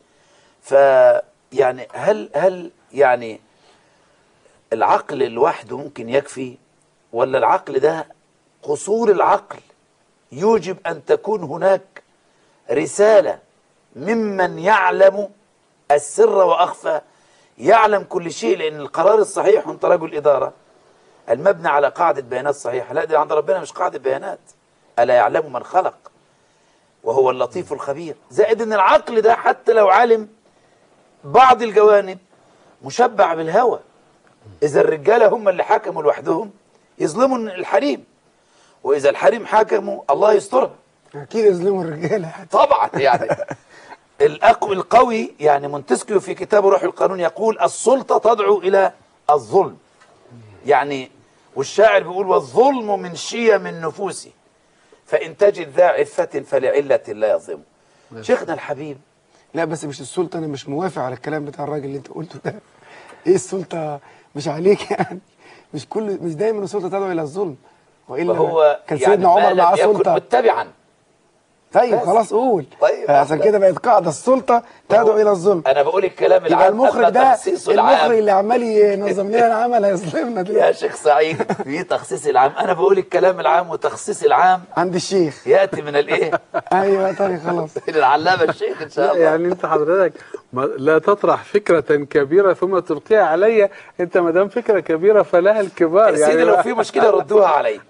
فيعني هل هل يعني العقل لوحده ممكن يكفي، ولا العقل ده قصور العقل يوجب أن تكون هناك رسالة ممن يعلم السر وأخفى، يعلم كل شيء؟ لأن القرار الصحيح وانت رجل إدارة المبنى على قاعدة بيانات صحيحة، لا دي عند ربنا مش قاعدة بيانات. ألا يعلم من خلق وهو اللطيف الخبير. زائد أن العقل ده حتى لو علم بعض الجوانب مشبع بالهوى. إذا الرجالة هم اللي حكموا لوحدهم يظلموا الحريم، وإذا الحريم حكموا الله يسترها. اكيد يظلموا الرجاله طبعا. يعني الأقوى القوي، يعني مونتسكيو في كتابه روح القانون يقول السلطة تدعو إلى الظلم. يعني والشاعر بيقول والظلم من شيم النفوس فإن تجد ذا عفة فلعلة لا يظلم. شيخنا الحبيب، لا بس مش السلطه، انا مش موافق على الكلام بتاع الراجل اللي انت قلته ده. ايه السلطه مش عليك يعني؟ مش كل مش دايما السلطه تدعو الى الظلم، والا فهو كان يعني سيدنا عمر معاه سلطه. متبعا. طيب بس. خلاص قول. طيب عشان كده بقت قاعده السلطه تدعو الى الظلم. انا بقول الكلام يبقى العام. المخرج أما ده تخصيص المخرج العام اللي عمال ينظم لنا العمل هيظلمنا يا دلوقتي. شيخ سعيد في تخصيص العام. انا بقول الكلام العام وتخصيص العام عند الشيخ. ياتي من الايه؟ ايوه طيب خلاص. من العلامه الشيخ ان شاء لا الله. يعني انت حضرتك ما- لا تطرح فكرة كبيرة ثم تلقيها علي. انت ما دام فكرة كبيرة فلها الكبار. يا سيدي لو في مشكله ردوها علي.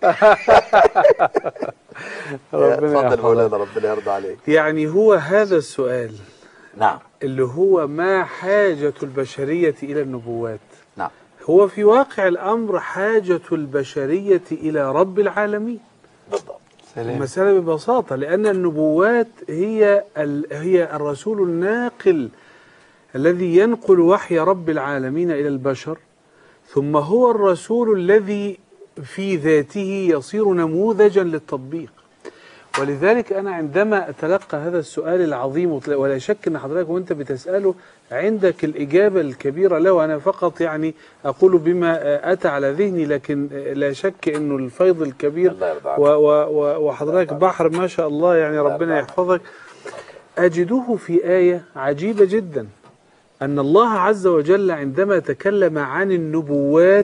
ربنا اتفضل يحفظك. مولانا، ربنا يرضى عليك. يعني هو هذا السؤال نعم اللي هو ما حاجة البشرية إلى النبوات، نعم هو في واقع الأمر حاجة البشرية إلى رب العالمين. بالضبط. سلام. المسألة ببساطة لأن النبوات هي ال... هي الرسول الناقل الذي ينقل وحي رب العالمين إلى البشر، ثم هو الرسول الذي في ذاته يصير نموذجا للتطبيق. ولذلك أنا عندما أتلقى هذا السؤال العظيم، ولا شك أن حضرتك وأنت بتسأله عندك الإجابة الكبيرة له، أنا فقط يعني أقول بما أتى على ذهني، لكن لا شك أنه الفيض الكبير الله يرضى عنك. و و وحضرتك بحر ما شاء الله، يعني ربنا يحفظك. أجده في آية عجيبة جدا، أن الله عز وجل عندما تكلم عن النبوات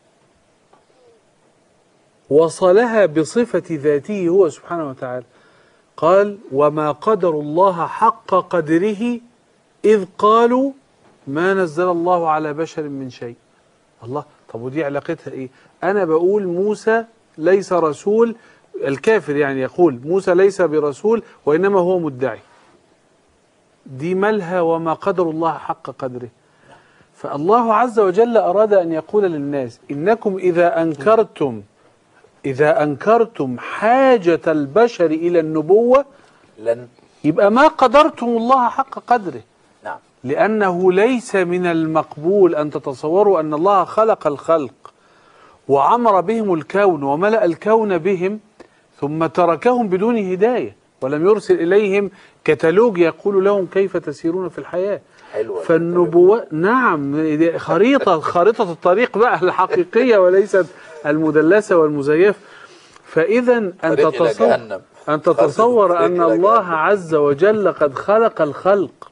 وصلها بصفة ذاته هو سبحانه وتعالى، قال وما قدر الله حق قدره إذ قالوا ما نزل الله على بشر من شيء. الله، طب ودي علاقتها إيه؟ أنا بقول موسى ليس رسول، الكافر يعني يقول موسى ليس برسول وإنما هو مدعي. دي مالها وما قدر الله حق قدره. فالله عز وجل أراد أن يقول للناس إنكم إذا أنكرتم إذا أنكرتم حاجة البشر إلى النبوة لن يبقى ما قدرتم الله حق قدره. نعم. لأنه ليس من المقبول أن تتصوروا أن الله خلق الخلق وعمر بهم الكون وملأ الكون بهم ثم تركهم بدون هداية ولم يرسل إليهم كتالوج يقول لهم كيف تسيرون في الحياة. فالنبوة نعم خريطة خريطة الطريق بقى الحقيقية وليست المدلسة والمزيفة. فإذا أن تتصور أن تتصور أن الله عز وجل قد خلق الخلق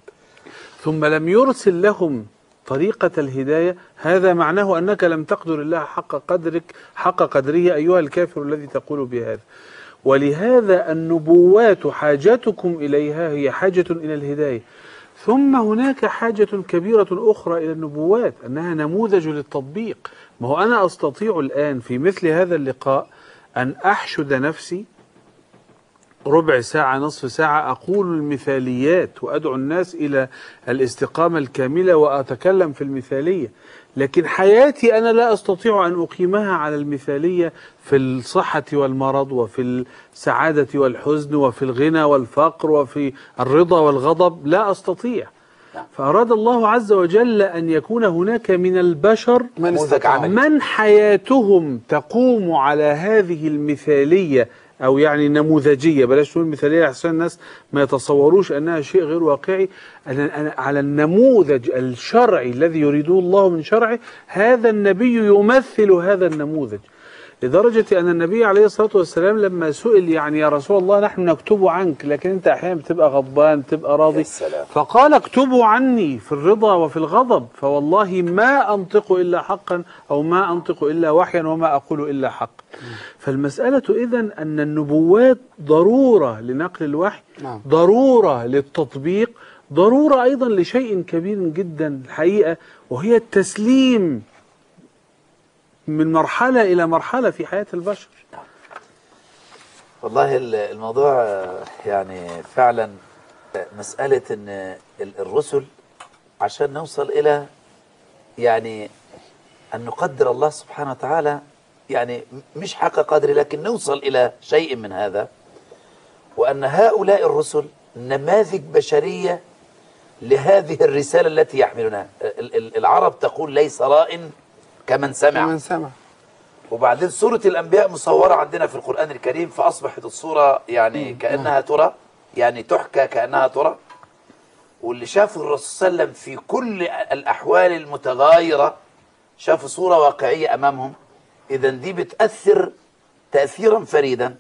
ثم لم يرسل لهم طريقة الهداية، هذا معناه أنك لم تقدر الله حق قدرك حق قدره أيها الكافر الذي تقول بهذا. ولهذا النبوات حاجتكم إليها هي حاجة إلى الهداية. ثم هناك حاجة كبيرة أخرى إلى النبوات أنها نموذج للتطبيق. ما هو أنا أستطيع الآن في مثل هذا اللقاء أن أحشد نفسي ربع ساعة نصف ساعة أقول المثاليات وأدعو الناس إلى الاستقامة الكاملة وأتكلم في المثالية، لكن حياتي أنا لا أستطيع أن أقيمها على المثالية في الصحة والمرض وفي السعادة والحزن وفي الغنى والفقر وفي الرضا والغضب، لا أستطيع. فأراد الله عز وجل أن يكون هناك من البشر من حياتهم تقوم على هذه المثالية أو يعني نموذجية، بلاش نقول مثالية عشان الناس ما يتصوروش أنها شيء غير واقعي، على النموذج الشرعي الذي يريده الله من شرعه. هذا النبي يمثل هذا النموذج، لدرجة أن النبي عليه الصلاة والسلام لما سئل يعني يا رسول الله نحن نكتب عنك لكن أنت أحيانا بتبقى غضبان بتبقى راضي، فقال اكتبوا عني في الرضا وفي الغضب فوالله ما أنطق إلا حقا أو ما أنطق إلا وحيا وما أقول إلا حق. فالمسألة إذن أن النبوات ضرورة لنقل الوحي، ضرورة للتطبيق، ضرورة أيضا لشيء كبير جدا الحقيقة وهي التسليم من مرحلة إلى مرحلة في حياة البشر. والله الموضوع يعني فعلا مسألة أن الرسل عشان نوصل إلى يعني أن نقدر الله سبحانه وتعالى يعني مش حق قدر لكن نوصل إلى شيء من هذا، وأن هؤلاء الرسل نماذج بشرية لهذه الرسالة التي يحملونها. العرب تقول ليس راء كمن سمع. كمن سمع. وبعدين سورة الأنبياء مصورة عندنا في القرآن الكريم فأصبحت الصورة يعني كأنها ترى، يعني تحكى كأنها ترى. واللي شافوا الرسول صلى الله عليه وسلم في كل الأحوال المتغايرة شافوا صورة واقعية أمامهم. إذن دي بتأثر تأثيرا فريدا.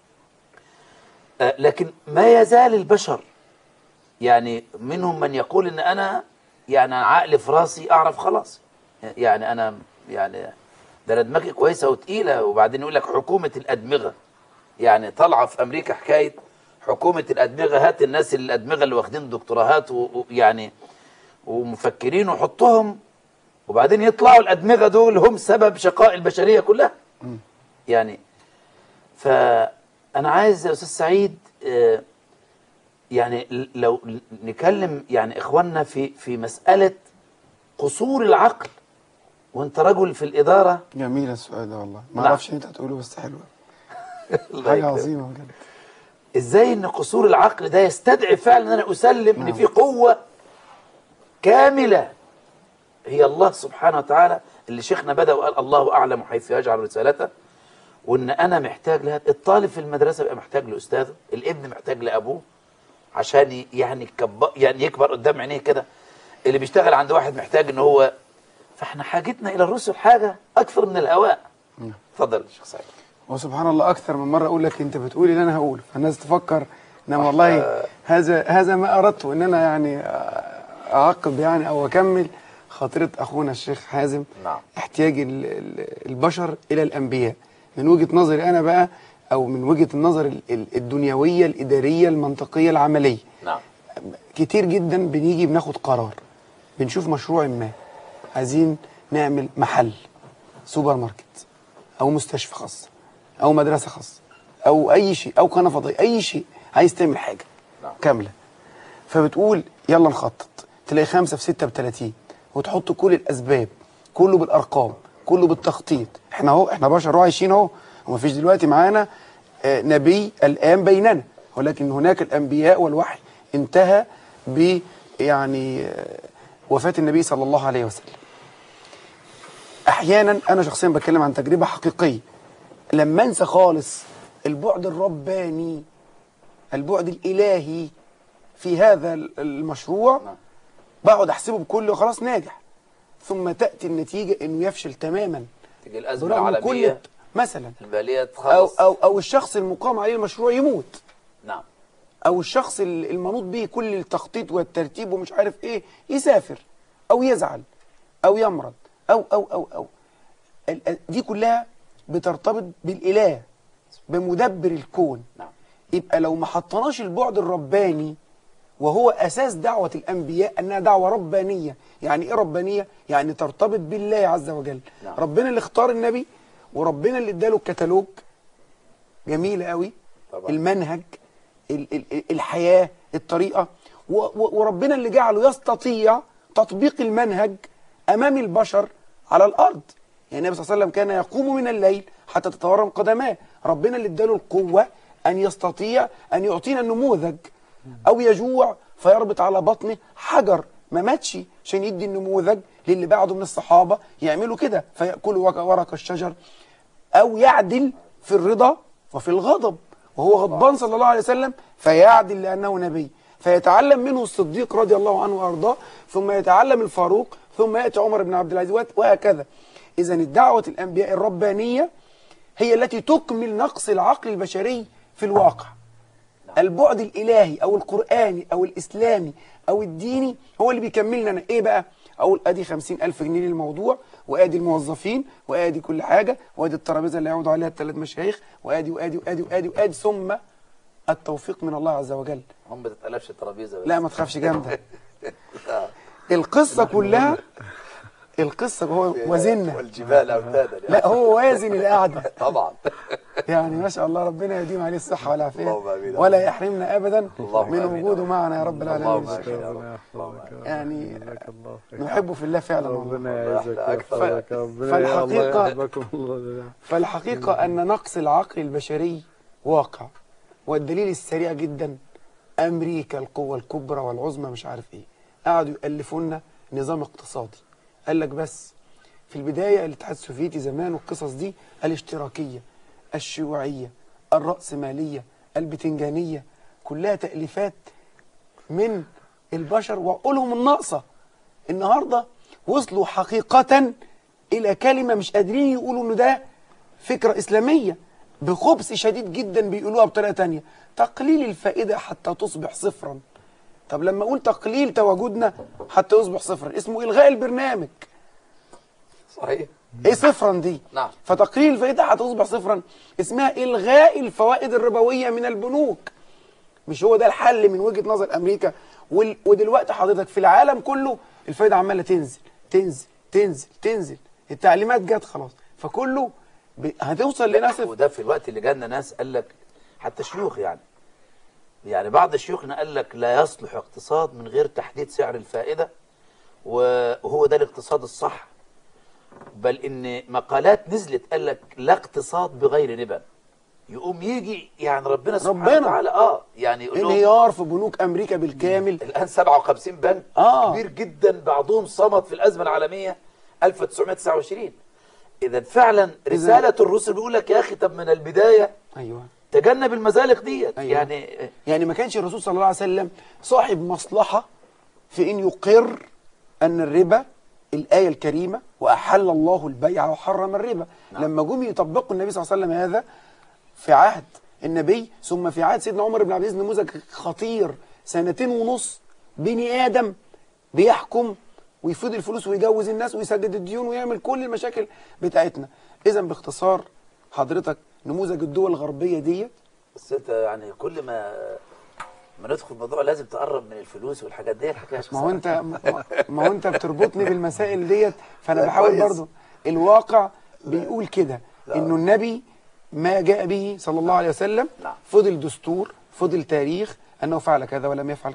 لكن ما يزال البشر يعني منهم من يقول إن أنا يعني عقل في راسي أعرف خلاص، يعني أنا يعني ده دماغي كويسة وتقيلة. وبعدين يقول لك حكومة الأدمغة، يعني طالعة في أمريكا حكاية حكومة الأدمغة، هات الناس الأدمغة اللي واخدين دكتوراهات ويعني ومفكرين وحطهم، وبعدين يطلعوا الأدمغة دول هم سبب شقاء البشرية كلها. يعني فأنا عايز يا أستاذ سعيد يعني لو نكلم يعني إخواننا في في مسألة قصور العقل، وانت رجل في الإدارة. جميل السؤال ده والله، ما اعرفش انت هتقوله بس حلوة. حاجة عظيمة بجد. ازاي ان قصور العقل ده يستدعي فعلا ان انا اسلم ان في قوة كاملة هي الله سبحانه وتعالى، اللي شيخنا بدأ وقال الله أعلم حيث يجعل رسالته، وان انا محتاج لها. الطالب في المدرسة بقى محتاج لأستاذه، الابن محتاج لأبوه عشان يعني كب... يعني يكبر قدام عينيه كده، اللي بيشتغل عند واحد محتاج ان هو. فاحنا حاجتنا الى الرسل حاجة اكثر من الهواء. اتفضل يا شيخ سعيد. وسبحان الله اكثر من مرة اقول لك انت بتقول اللي انا هقوله، فالناس تفكر ان والله آه. هذا هذا ما اردت ان انا يعني اعقب يعني او اكمل خاطرة اخونا الشيخ حازم. نعم. احتياج البشر الى الانبياء من وجهة نظري انا بقى، او من وجهة النظر الدنيوية الادارية المنطقية العملية. نعم. كتير جدا بنيجي بناخد قرار، بنشوف مشروع ما عايزين نعمل محل سوبر ماركت او مستشفى خاص او مدرسة خاصة او اي شيء او قناة فضائية، اي شيء عايز تعمل حاجة. نعم. كاملة. فبتقول يلا نخطط، تلاقي خمسة في ستة بتلاتين، وتحط كل الأسباب، كله بالأرقام، كله بالتخطيط. احنا اهو احنا بشر عايشين اهو، ومفيش دلوقتي معانا آه نبي الآن بيننا، ولكن هناك الأنبياء والوحي انتهى ب يعني آه وفاة النبي صلى الله عليه وسلم. أحيانا أنا شخصيا بتكلم عن تجربة حقيقية، لما انسى خالص البعد الرباني، البعد الإلهي في هذا المشروع، بقعد أحسبه بكله خلاص ناجح، ثم تأتي النتيجة إنه يفشل تماما. تيجي الأزمة العالمية مثلا، المالية أو, تخلص، أو, أو الشخص المقام عليه المشروع يموت، نعم، أو الشخص المنوط به كل التخطيط والترتيب ومش عارف إيه يسافر، أو يزعل، أو يمرض، أو أو أو أو دي كلها بترتبط بالإله، بمدبر الكون. نعم. يبقى لو ما حطناش البعد الرباني، وهو أساس دعوة الأنبياء أنها دعوة ربانية. يعني إيه ربانية؟ يعني ترتبط بالله عز وجل. نعم. ربنا اللي اختار النبي، وربنا اللي اداله الكتالوج جميل قوي، طبعا. المنهج، ال ال الحياة، الطريقة، وربنا اللي جعله يستطيع تطبيق المنهج أمام البشر على الأرض. يعني النبي صلى الله عليه وسلم كان يقوم من الليل حتى تتورم قدماه. ربنا اللي اداله القوة أن يستطيع أن يعطينا النموذج، أو يجوع فيربط على بطنه حجر ما ماتش عشان يدي النموذج للي بعده من الصحابة يعملوا كده فيأكلوا ورق الشجر، أو يعدل في الرضا وفي الغضب، وهو غضبان صلى الله عليه وسلم فيعدل لأنه نبي، فيتعلم منه الصديق رضي الله عنه وأرضاه، ثم يتعلم الفاروق، ثم يأتي عمر بن عبد العزيز، وهكذا. إذن الدعوة الأنبياء الربانية هي التي تكمل نقص العقل البشري في الواقع. البعد الإلهي أو القرآني أو الإسلامي أو الديني هو اللي بيكملنا. أنا إيه بقى؟ أقول أدي خمسين ألف جنيه للموضوع، وأدي الموظفين، وأدي كل حاجة، وأدي الترابيزة اللي يقعدوا عليها الثلاث مشايخ، وأدي وأدي وأدي وأدي وأدي ثم التوفيق من الله عز وجل. هم ما تتقلبش الترابيزة بس. لا ما تخافش جامدة. القصة كلها، القصة هو وزننا والجبال أوتادا. لا هو وازن القعدة طبعا. يعني ما شاء الله، ربنا يديم عليه الصحة والعافية ولا يحرمنا أبدا من وجوده معنا يا رب العالمين. يعني نحبه في الله فعلا. ربنا يعزك فالحقيقة فالحقيقة أن نقص العقل البشري واقع، والدليل السريع جدا أمريكا القوة الكبرى والعظمى مش عارف إيه قعدوا يألفوا لنا نظام اقتصادي. قال لك بس في البداية الاتحاد السوفيتي زمان والقصص دي الاشتراكية، الشيوعية، الرأسمالية، البتنجانية، كلها تأليفات من البشر وعقولهم الناقصة. النهاردة وصلوا حقيقة إلى كلمة مش قادرين يقولوا إنه ده فكرة إسلامية، بخبث شديد جدا بيقولوها بطريقة تانية: تقليل الفائدة حتى تصبح صفرا. طب لما أقول تقليل تواجدنا حتى يصبح صفرا، اسمه إلغاء البرنامج. صحيح. ايه صفرا دي؟ نعم. فتقليل الفائدة حتى تصبح صفرا اسمها إلغاء الفوائد الربوية من البنوك. مش هو ده الحل من وجهة نظر أمريكا؟ ودلوقتي حضرتك في العالم كله الفائدة عمالة تنزل تنزل تنزل تنزل، التعليمات جت خلاص، فكله ب... هتوصل لناس. وده في الوقت اللي جانا ناس قال لك، حتى شيوخ يعني يعني بعض شيوخنا قال لك لا يصلح اقتصاد من غير تحديد سعر الفائدة، وهو ده الاقتصاد الصح. بل ان مقالات نزلت قال لك لا اقتصاد بغير ربا. يقوم يجي يعني ربنا سبحانه ربنا. وتعالى اه يعني يقول لهم انهيار في بنوك امريكا بالكامل الان سبعة وخمسين بنك آه. كبير جدا، بعضهم صمد في الازمه العالميه ألف وتسعمائة وتسعة وعشرين. اذا فعلا رساله الرسل بيقول لك يا اخي طب من البدايه ايوه تجنب المزالق ديت. أيوة. يعني يعني ما كانش الرسول صلى الله عليه وسلم صاحب مصلحة في ان يقر ان الربا الآية الكريمة وأحل الله البيع وحرم الربا. نعم. لما جم يطبقوا النبي صلى الله عليه وسلم هذا في عهد النبي ثم في عهد سيدنا عمر بن عبد العزيز، نموذج خطير، سنتين ونص بني آدم بيحكم ويفيض الفلوس ويجوز الناس ويسدد الديون ويعمل كل المشاكل بتاعتنا. إذا باختصار حضرتك نموذج الدول الغربية ديت. بس انت يعني كل ما ما ندخل الموضوع لازم تقرب من الفلوس والحاجات دي. الحكايه ما هو انت ما هو انت بتربطني بالمسائل ديت، فانا بحاول برضو. الواقع بيقول كده انه النبي ما جاء به صلى الله عليه وسلم فضل دستور، فضل تاريخ انه فعل كذا ولم يفعل كذا،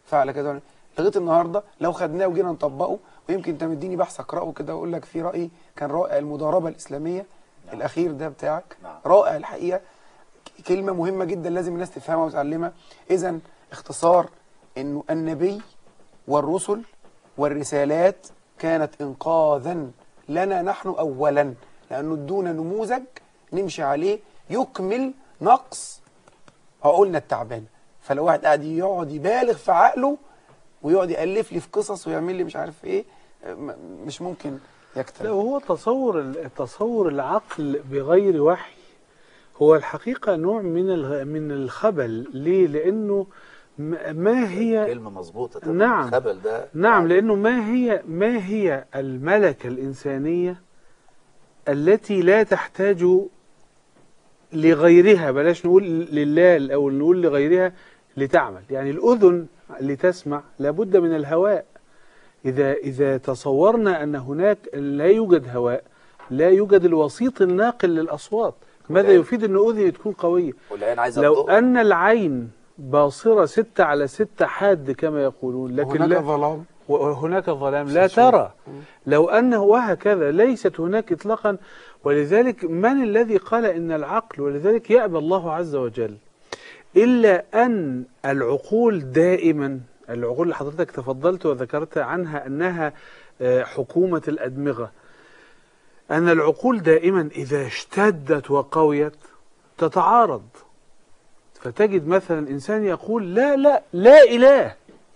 فعل كذا لغايه النهارده لو خدناه وجينا نطبقه. ويمكن انت مديني بحث اقراه كده واقول لك في رايي كان رائع، المضاربه الاسلاميه نعم. الاخير ده بتاعك نعم. رائع الحقيقه، كلمه مهمه جدا لازم الناس تفهمها وتعلمها. اذا اختصار انه النبي والرسل والرسالات كانت انقاذا لنا نحن اولا، لانه ادونا نموذج نمشي عليه يكمل نقص عقولنا التعبانه. فلو واحد قاعد يقعد يبالغ في عقله ويقعد يالف لي في قصص ويعمل لي مش عارف ايه، مش ممكن يكتب. لا، وهو تصور تصور العقل بغير وحي هو الحقيقه نوع من من الخبل. ليه؟ لانه ما هي كلمه مظبوطه. نعم الخبل ده نعم لانه ما هي ما هي الملكه الانسانيه التي لا تحتاج لغيرها، بلاش نقول لله او نقول لغيرها لتعمل. يعني الاذن لتسمع لابد من الهواء. اذا اذا تصورنا ان هناك لا يوجد هواء لا يوجد الوسيط الناقل للاصوات، ماذا يفيد ان اذني تكون قويه؟ لو ان العين باصره ستة على ستة حاد كما يقولون، لكن هناك ظلام وهناك ظلام لا ترى. لو أنه وهكذا ليست هناك إطلاقا. ولذلك من الذي قال إن العقل، ولذلك يأبى الله عز وجل إلا أن العقول دائما، العقول اللي حضرتك تفضلت وذكرت عنها أنها حكومة الأدمغة، أن العقول دائما إذا اشتدت وقويت تتعارض. فتجد مثلا إنسان يقول لا لا لا إله،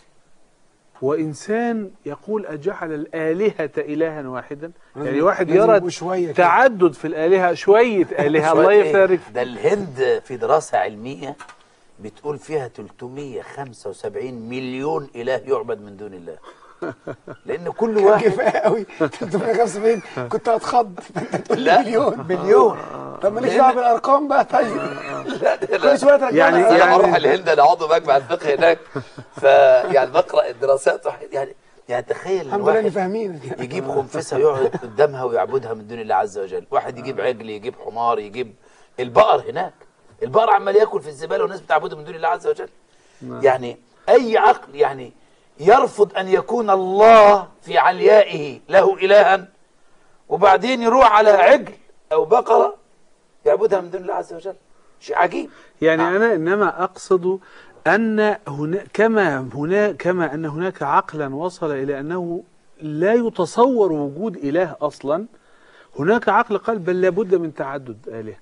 وإنسان يقول أجعل الآلهة إلها واحدا. يعني واحد يرى تعدد في الآلهة، شوية آلهة الله يفترك. ده الهند في دراسة علمية بتقول فيها ثلاثمائة وخمسة وسبعين مليون إله يعبد من دون الله. لأن كل واحد كفاية قوي ثلاثمائة وخمسة وسبعين كنت هتخض. انت تقول لي مليون مليون. طب ماليش دعوه بالارقام بقى. طيب لا كل شويه ترجعنا. يعني انا بروح الهند، انا عضو مجمع الفقه هناك، فيعني بقرا الدراسات يعني يعني تخيل الحمد لله اني فاهمين. يجيب خنفسه ويقعد قدامها ويعبدها من دون الله عز وجل. واحد يجيب عجل، يجيب حمار، يجيب البقر هناك. البقر عمال ياكل في الزباله والناس بتعبده من دون الله عز وجل. يعني اي عقل يعني يرفض ان يكون الله في عليائه له الها، وبعدين يروح على عجل او بقره يعبدها من دون الله عز وجل. شيء عجيب. يعني آه. انا انما اقصد ان هنا كما هنا كما ان هناك عقلا وصل الى انه لا يتصور وجود اله اصلا، هناك عقل قال بل لابد من تعدد الهه.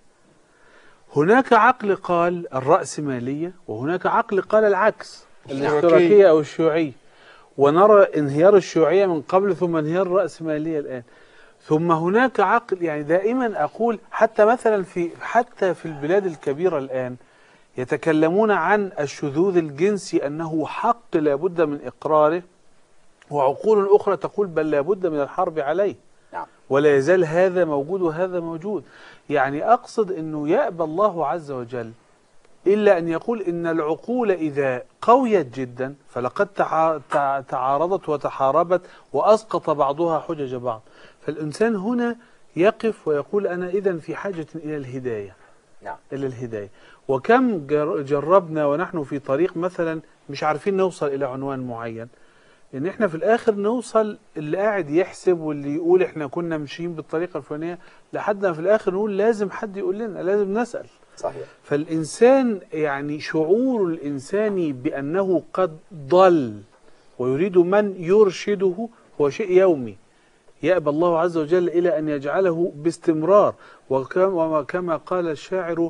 هناك عقل قال الرأسمالية، وهناك عقل قال العكس، الاشتراكية او الشيوعية. ونرى انهيار الشيوعية من قبل ثم انهيار الرأسمالية الآن. ثم هناك عقل، يعني دائما أقول حتى مثلا في حتى في البلاد الكبيرة الآن يتكلمون عن الشذوذ الجنسي أنه حق لابد من إقراره، وعقول أخرى تقول بل لابد من الحرب عليه. ولا يزال هذا موجود وهذا موجود. يعني أقصد أنه يأبى الله عز وجل إلا أن يقول إن العقول إذا قويت جدا فلقد تعارضت وتحاربت وأسقط بعضها حجج بعض. فالإنسان هنا يقف ويقول أنا إذن في حاجة إلى الهداية. نعم. إلى الهداية. وكم جربنا ونحن في طريق مثلا مش عارفين نوصل إلى عنوان معين، إن إحنا في الآخر نوصل، اللي قاعد يحسب واللي يقول إحنا كنا ماشيين بالطريقة الفلانية، لحد ما في الآخر نقول لازم حد يقول لنا، لازم نسأل. صحيح. فالإنسان يعني شعور الإنسان بأنه قد ضل ويريد من يرشده هو شيء يومي. يأبى الله عز وجل إلى أن يجعله باستمرار. وكما قال الشاعر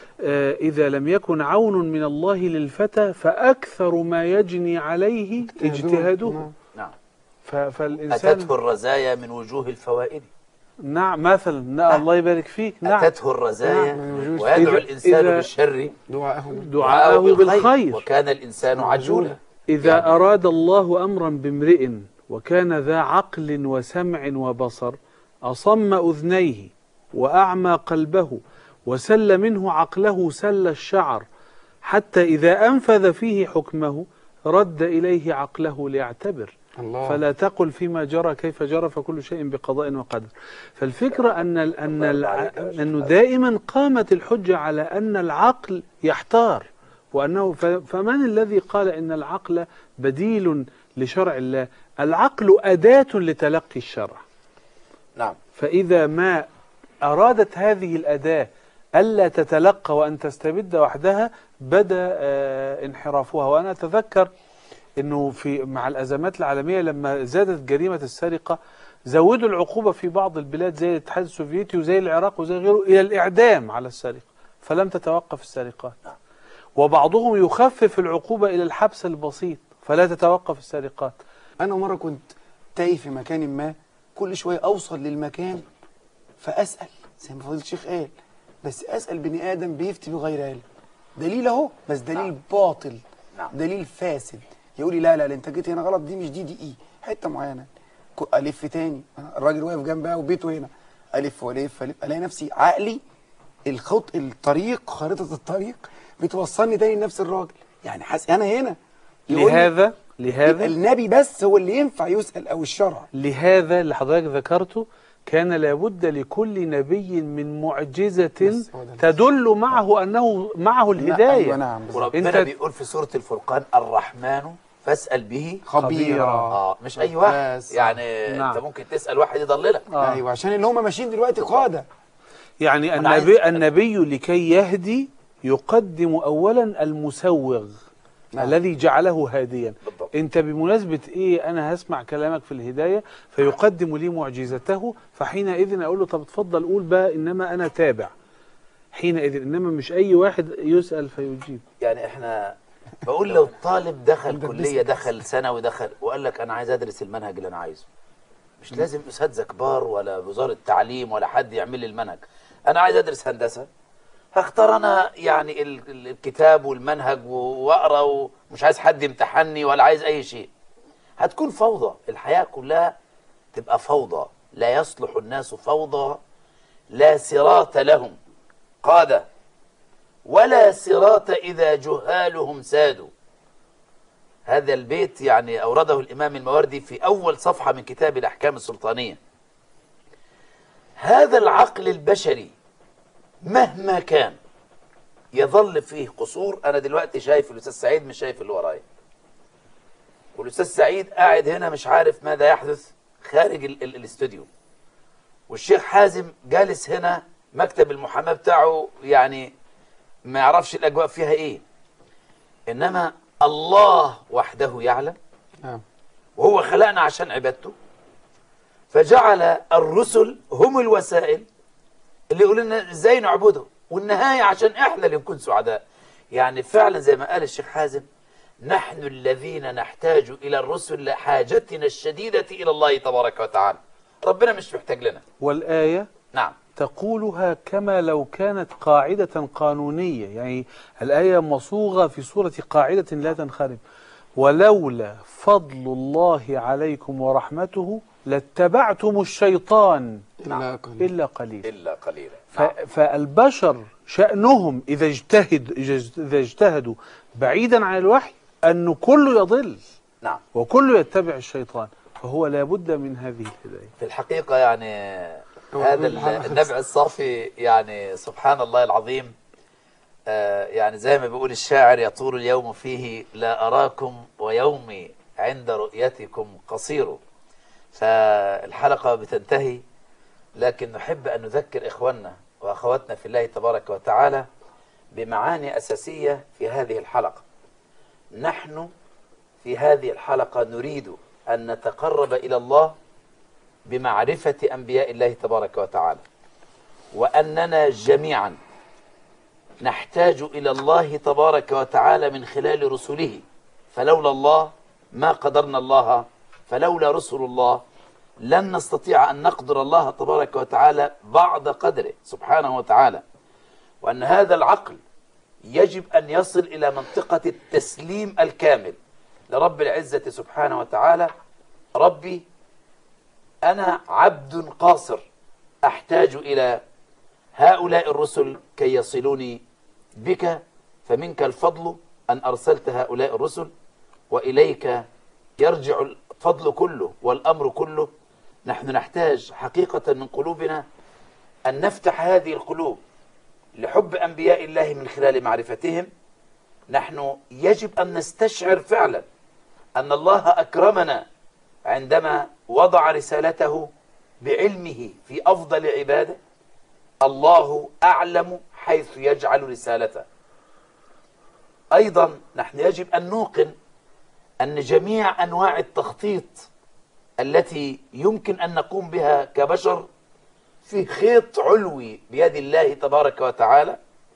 إذا لم يكن عون من الله للفتى فأكثر ما يجني عليه اجتهاده. نعم. فالإنسان أتته الرزايا من وجوه الفوائد. نعم مثلا. نعم. الله يبارك فيك. نعم. أتته الرزايا. نعم. ويدعو الإنسان بالشر دعاءه بالخير وكان الإنسان عجولا. إذا يعني أراد الله أمرا بامرئ وكان ذا عقل وسمع وبصر أصم أذنيه وأعمى قلبه وسل منه عقله سل الشعر، حتى إذا أنفذ فيه حكمه رد إليه عقله ليعتبر. الله. فلا تقل فيما جرى كيف جرى فكل شيء بقضاء وقدر. فالفكرة أن أن أنه دائما قامت الحجة على أن العقل يحتار وأنه ف- فمن الذي قال إن العقل بديل لشرع الله؟ العقل أداة لتلقي الشرع. نعم. فإذا ما أرادت هذه الأداة ألا تتلقى وأن تستبد وحدها بدأ آه، انحرافها. وأنا أتذكر أنه في مع الأزمات العالمية لما زادت جريمة السرقة زودوا العقوبة في بعض البلاد زي الاتحاد السوفيتي وزي العراق وزي غيره إلى الإعدام على السرقة، فلم تتوقف السرقات. وبعضهم يخفف العقوبة إلى الحبس البسيط فلا تتوقف السرقات. أنا مرة كنت تايه في مكان ما، كل شوية أوصل للمكان فأسأل زي ما فضيلة الشيخ قال، بس أسأل بني آدم بيفتي بغير علم، دليل أهو بس دليل نعم. باطل، نعم. دليل فاسد، يقول لي لا لا لا أنت جيت هنا غلط، دي مش دي دي إيه حتة معينة، ك- ألف تاني، الراجل واقف جنبها وبيته هنا، ألف وألف ألف، ألاقي نفسي عقلي الخط الطريق خارطة الطريق بتوصلني تاني لنفس الراجل، يعني حاسس أنا هنا. يقول لي لهذا لهذا النبي بس هو اللي ينفع يسأل أو الشرع. لهذا اللي حضرتك ذكرته كان لابد لكل نبي من معجزة بس هو ده. تدل معه أنه معه الهداية. أيوة نعم بالظبط. وربنا أنت- بيقول في سورة الفرقان الرحمن فاسأل به خبيرا. اه مش اي واحد بس. يعني نعم. انت ممكن تسأل واحد يضللك. آه. ايوه عشان اللي هم ماشيين دلوقتي قاده. يعني أنا عايز- النبي, النبي لكي يهدي يقدم أولا المسوغ نعم. الذي جعله هاديا. بالضبط. انت بمناسبة ايه انا هسمع كلامك في الهداية فيقدم لي معجزته، فحينئذ اقول له طب اتفضل قول بقى انما انا تابع حينئذ، انما مش اي واحد يسأل فيجيب. يعني احنا بقول لو الطالب دخل كلية دخل ثانوي دخل وقال لك انا عايز ادرس المنهج اللي انا عايزه، مش لازم اساتذه كبار ولا وزارة تعليم ولا حد يعمل لي المنهج. انا عايز ادرس هندسة هختار انا يعني ال- ال- الكتاب والمنهج و- واقرا ومش عايز حد يمتحني ولا عايز اي شيء. هتكون فوضى، الحياة كلها تبقى فوضى، لا يصلح الناس فوضى لا صراط لهم قادة ولا صراط إذا جهالهم سادوا. هذا البيت يعني أورده الإمام الماوردي في أول صفحة من كتاب الأحكام السلطانية. هذا العقل البشري مهما كان يظل فيه قصور. أنا دلوقتي شايف الأستاذ سعيد مش شايف اللي ورايا، والأستاذ سعيد قاعد هنا مش عارف ماذا يحدث خارج ال ال الاستوديو، والشيخ حازم جالس هنا مكتب المحاماة بتاعه يعني ما يعرفش الأجواء فيها إيه. إنما الله وحده يعلم، نعم. وهو خلقنا عشان عبادته، فجعل الرسل هم الوسائل اللي يقول لنا ازاي نعبده، والنهاية عشان احنا اللي نكون سعداء. يعني فعلا زي ما قال الشيخ حازم نحن الذين نحتاج إلى الرسل لحاجتنا الشديدة إلى الله تبارك وتعالى. ربنا مش محتاج لنا. والآية نعم تقولها كما لو كانت قاعدة قانونية، يعني الآية مصوغة في صورة قاعدة لا تنخرم. ولولا فضل الله عليكم ورحمته لاتبعتم الشيطان الا قليل. إلا قليل. إلا قليلا. ف- فالبشر شأنهم إذا اجتهد إذا اجتهدوا بعيدا عن الوحي أن كله يضل نعم. وكله يتبع الشيطان، فهو لابد من هذه الهداية. في الحقيقة يعني هو هذا الحلقة النبع الصافي يعني سبحان الله العظيم. آه يعني زي ما بيقول الشاعر يطول اليوم فيه لا أراكم ويومي عند رؤيتكم قصير. فالحلقة بتنتهي، لكن نحب أن نذكر إخواننا وأخواتنا في الله تبارك وتعالى بمعاني أساسية في هذه الحلقة. نحن في هذه الحلقة نريد أن نتقرب إلى الله بمعرفة أنبياء الله تبارك وتعالى، وأننا جميعا نحتاج إلى الله تبارك وتعالى من خلال رسله، فلولا الله ما قدرنا الله، فلولا رسل الله لن نستطيع أن نقدر الله تبارك وتعالى بعد قدره سبحانه وتعالى. وأن هذا العقل يجب أن يصل إلى منطقة التسليم الكامل لرب العزة سبحانه وتعالى. ربي أنا عبد قاصر أحتاج إلى هؤلاء الرسل كي يصلوني بك، فمنك الفضل أن أرسلت هؤلاء الرسل، وإليك يرجع الفضل كله والأمر كله. نحن نحتاج حقيقة من قلوبنا أن نفتح هذه القلوب لحب أنبياء الله من خلال معرفتهم. نحن يجب أن نستشعر فعلا أن الله أكرمنا عندما وضع رسالته بعلمه في أفضل عباده. الله أعلم حيث يجعل رسالته. أيضا نحن يجب أن نوقن أن جميع أنواع التخطيط التي يمكن أن نقوم بها كبشر في خيط علوي بيد الله تبارك وتعالى.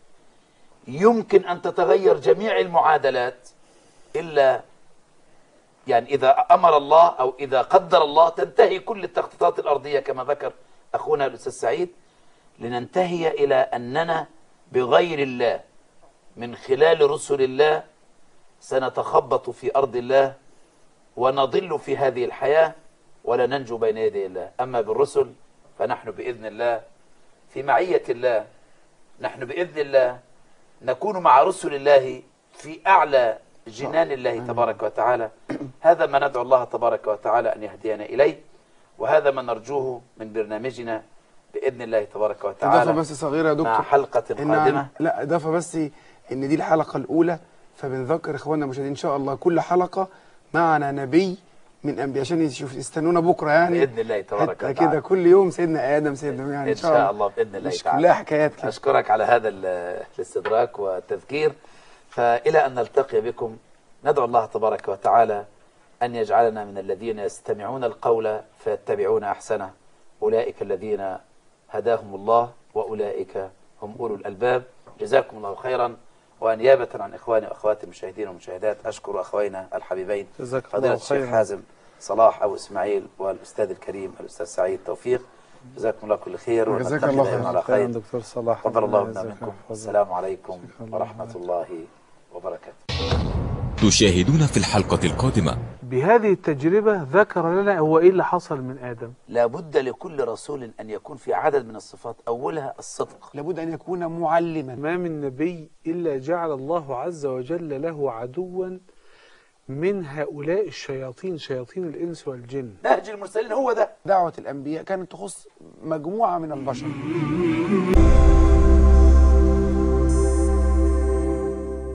يمكن أن تتغير جميع المعادلات إلا يعني إذا أمر الله أو إذا قدر الله تنتهي كل التخطيطات الأرضية كما ذكر أخونا الأستاذ سعيد، لننتهي إلى أننا بغير الله من خلال رسل الله سنتخبط في أرض الله ونضل في هذه الحياة ولا ننجو بين يدي الله. أما بالرسل فنحن بإذن الله في معية الله، نحن بإذن الله نكون مع رسل الله في أعلى جنان الله تبارك وتعالى. هذا ما ندعو الله تبارك وتعالى أن يهدينا إليه، وهذا ما نرجوه من برنامجنا بإذن الله تبارك وتعالى. إضافة بس صغيرة يا دكتور مع حلقة قادمة. لا إضافة بس إن دي الحلقة الأولى، فبنذكر إخواننا المشاهدين إن شاء الله كل حلقة معنا نبي من أنبياء عشان يشوف يستنونا بكرة يعني بإذن الله تبارك وتعالى. كده كل يوم سيدنا آدم سيدنا يعني إن شاء الله بإذن الله تعالى. كلها حكايات كده. أشكرك على هذا الاستدراك والتذكير. فإلى أن نلتقي بكم ندعو الله تبارك وتعالى أن يجعلنا من الذين يستمعون القول فيتبعون أحسنه، أولئك الذين هداهم الله وأولئك هم أولو الألباب. جزاكم الله خيرا. ونيابة عن إخواني وأخواتي المشاهدين والمشاهدات أشكر أخوينا الحبيبين فضيلة الشيخ حازم صلاح أبو إسماعيل والأستاذ الكريم الأستاذ سعيد توفيق. جزاكم الله كل خير وجزاك الله خير على خير دكتور صلاح. تفضل الله منا منكم. السلام عليكم ورحمة الله وبركاته. تشاهدون في الحلقة القادمة. بهذه التجربة ذكر لنا هو إيه اللي حصل من آدم. لابد لكل رسول أن يكون في عدد من الصفات، أولها الصدق. لابد أن يكون معلما. ما من نبي إلا جعل الله عز وجل له عدوا من هؤلاء الشياطين، شياطين الإنس والجن. نهج المرسلين هو ده. دعوة الأنبياء كانت تخص مجموعة من البشر.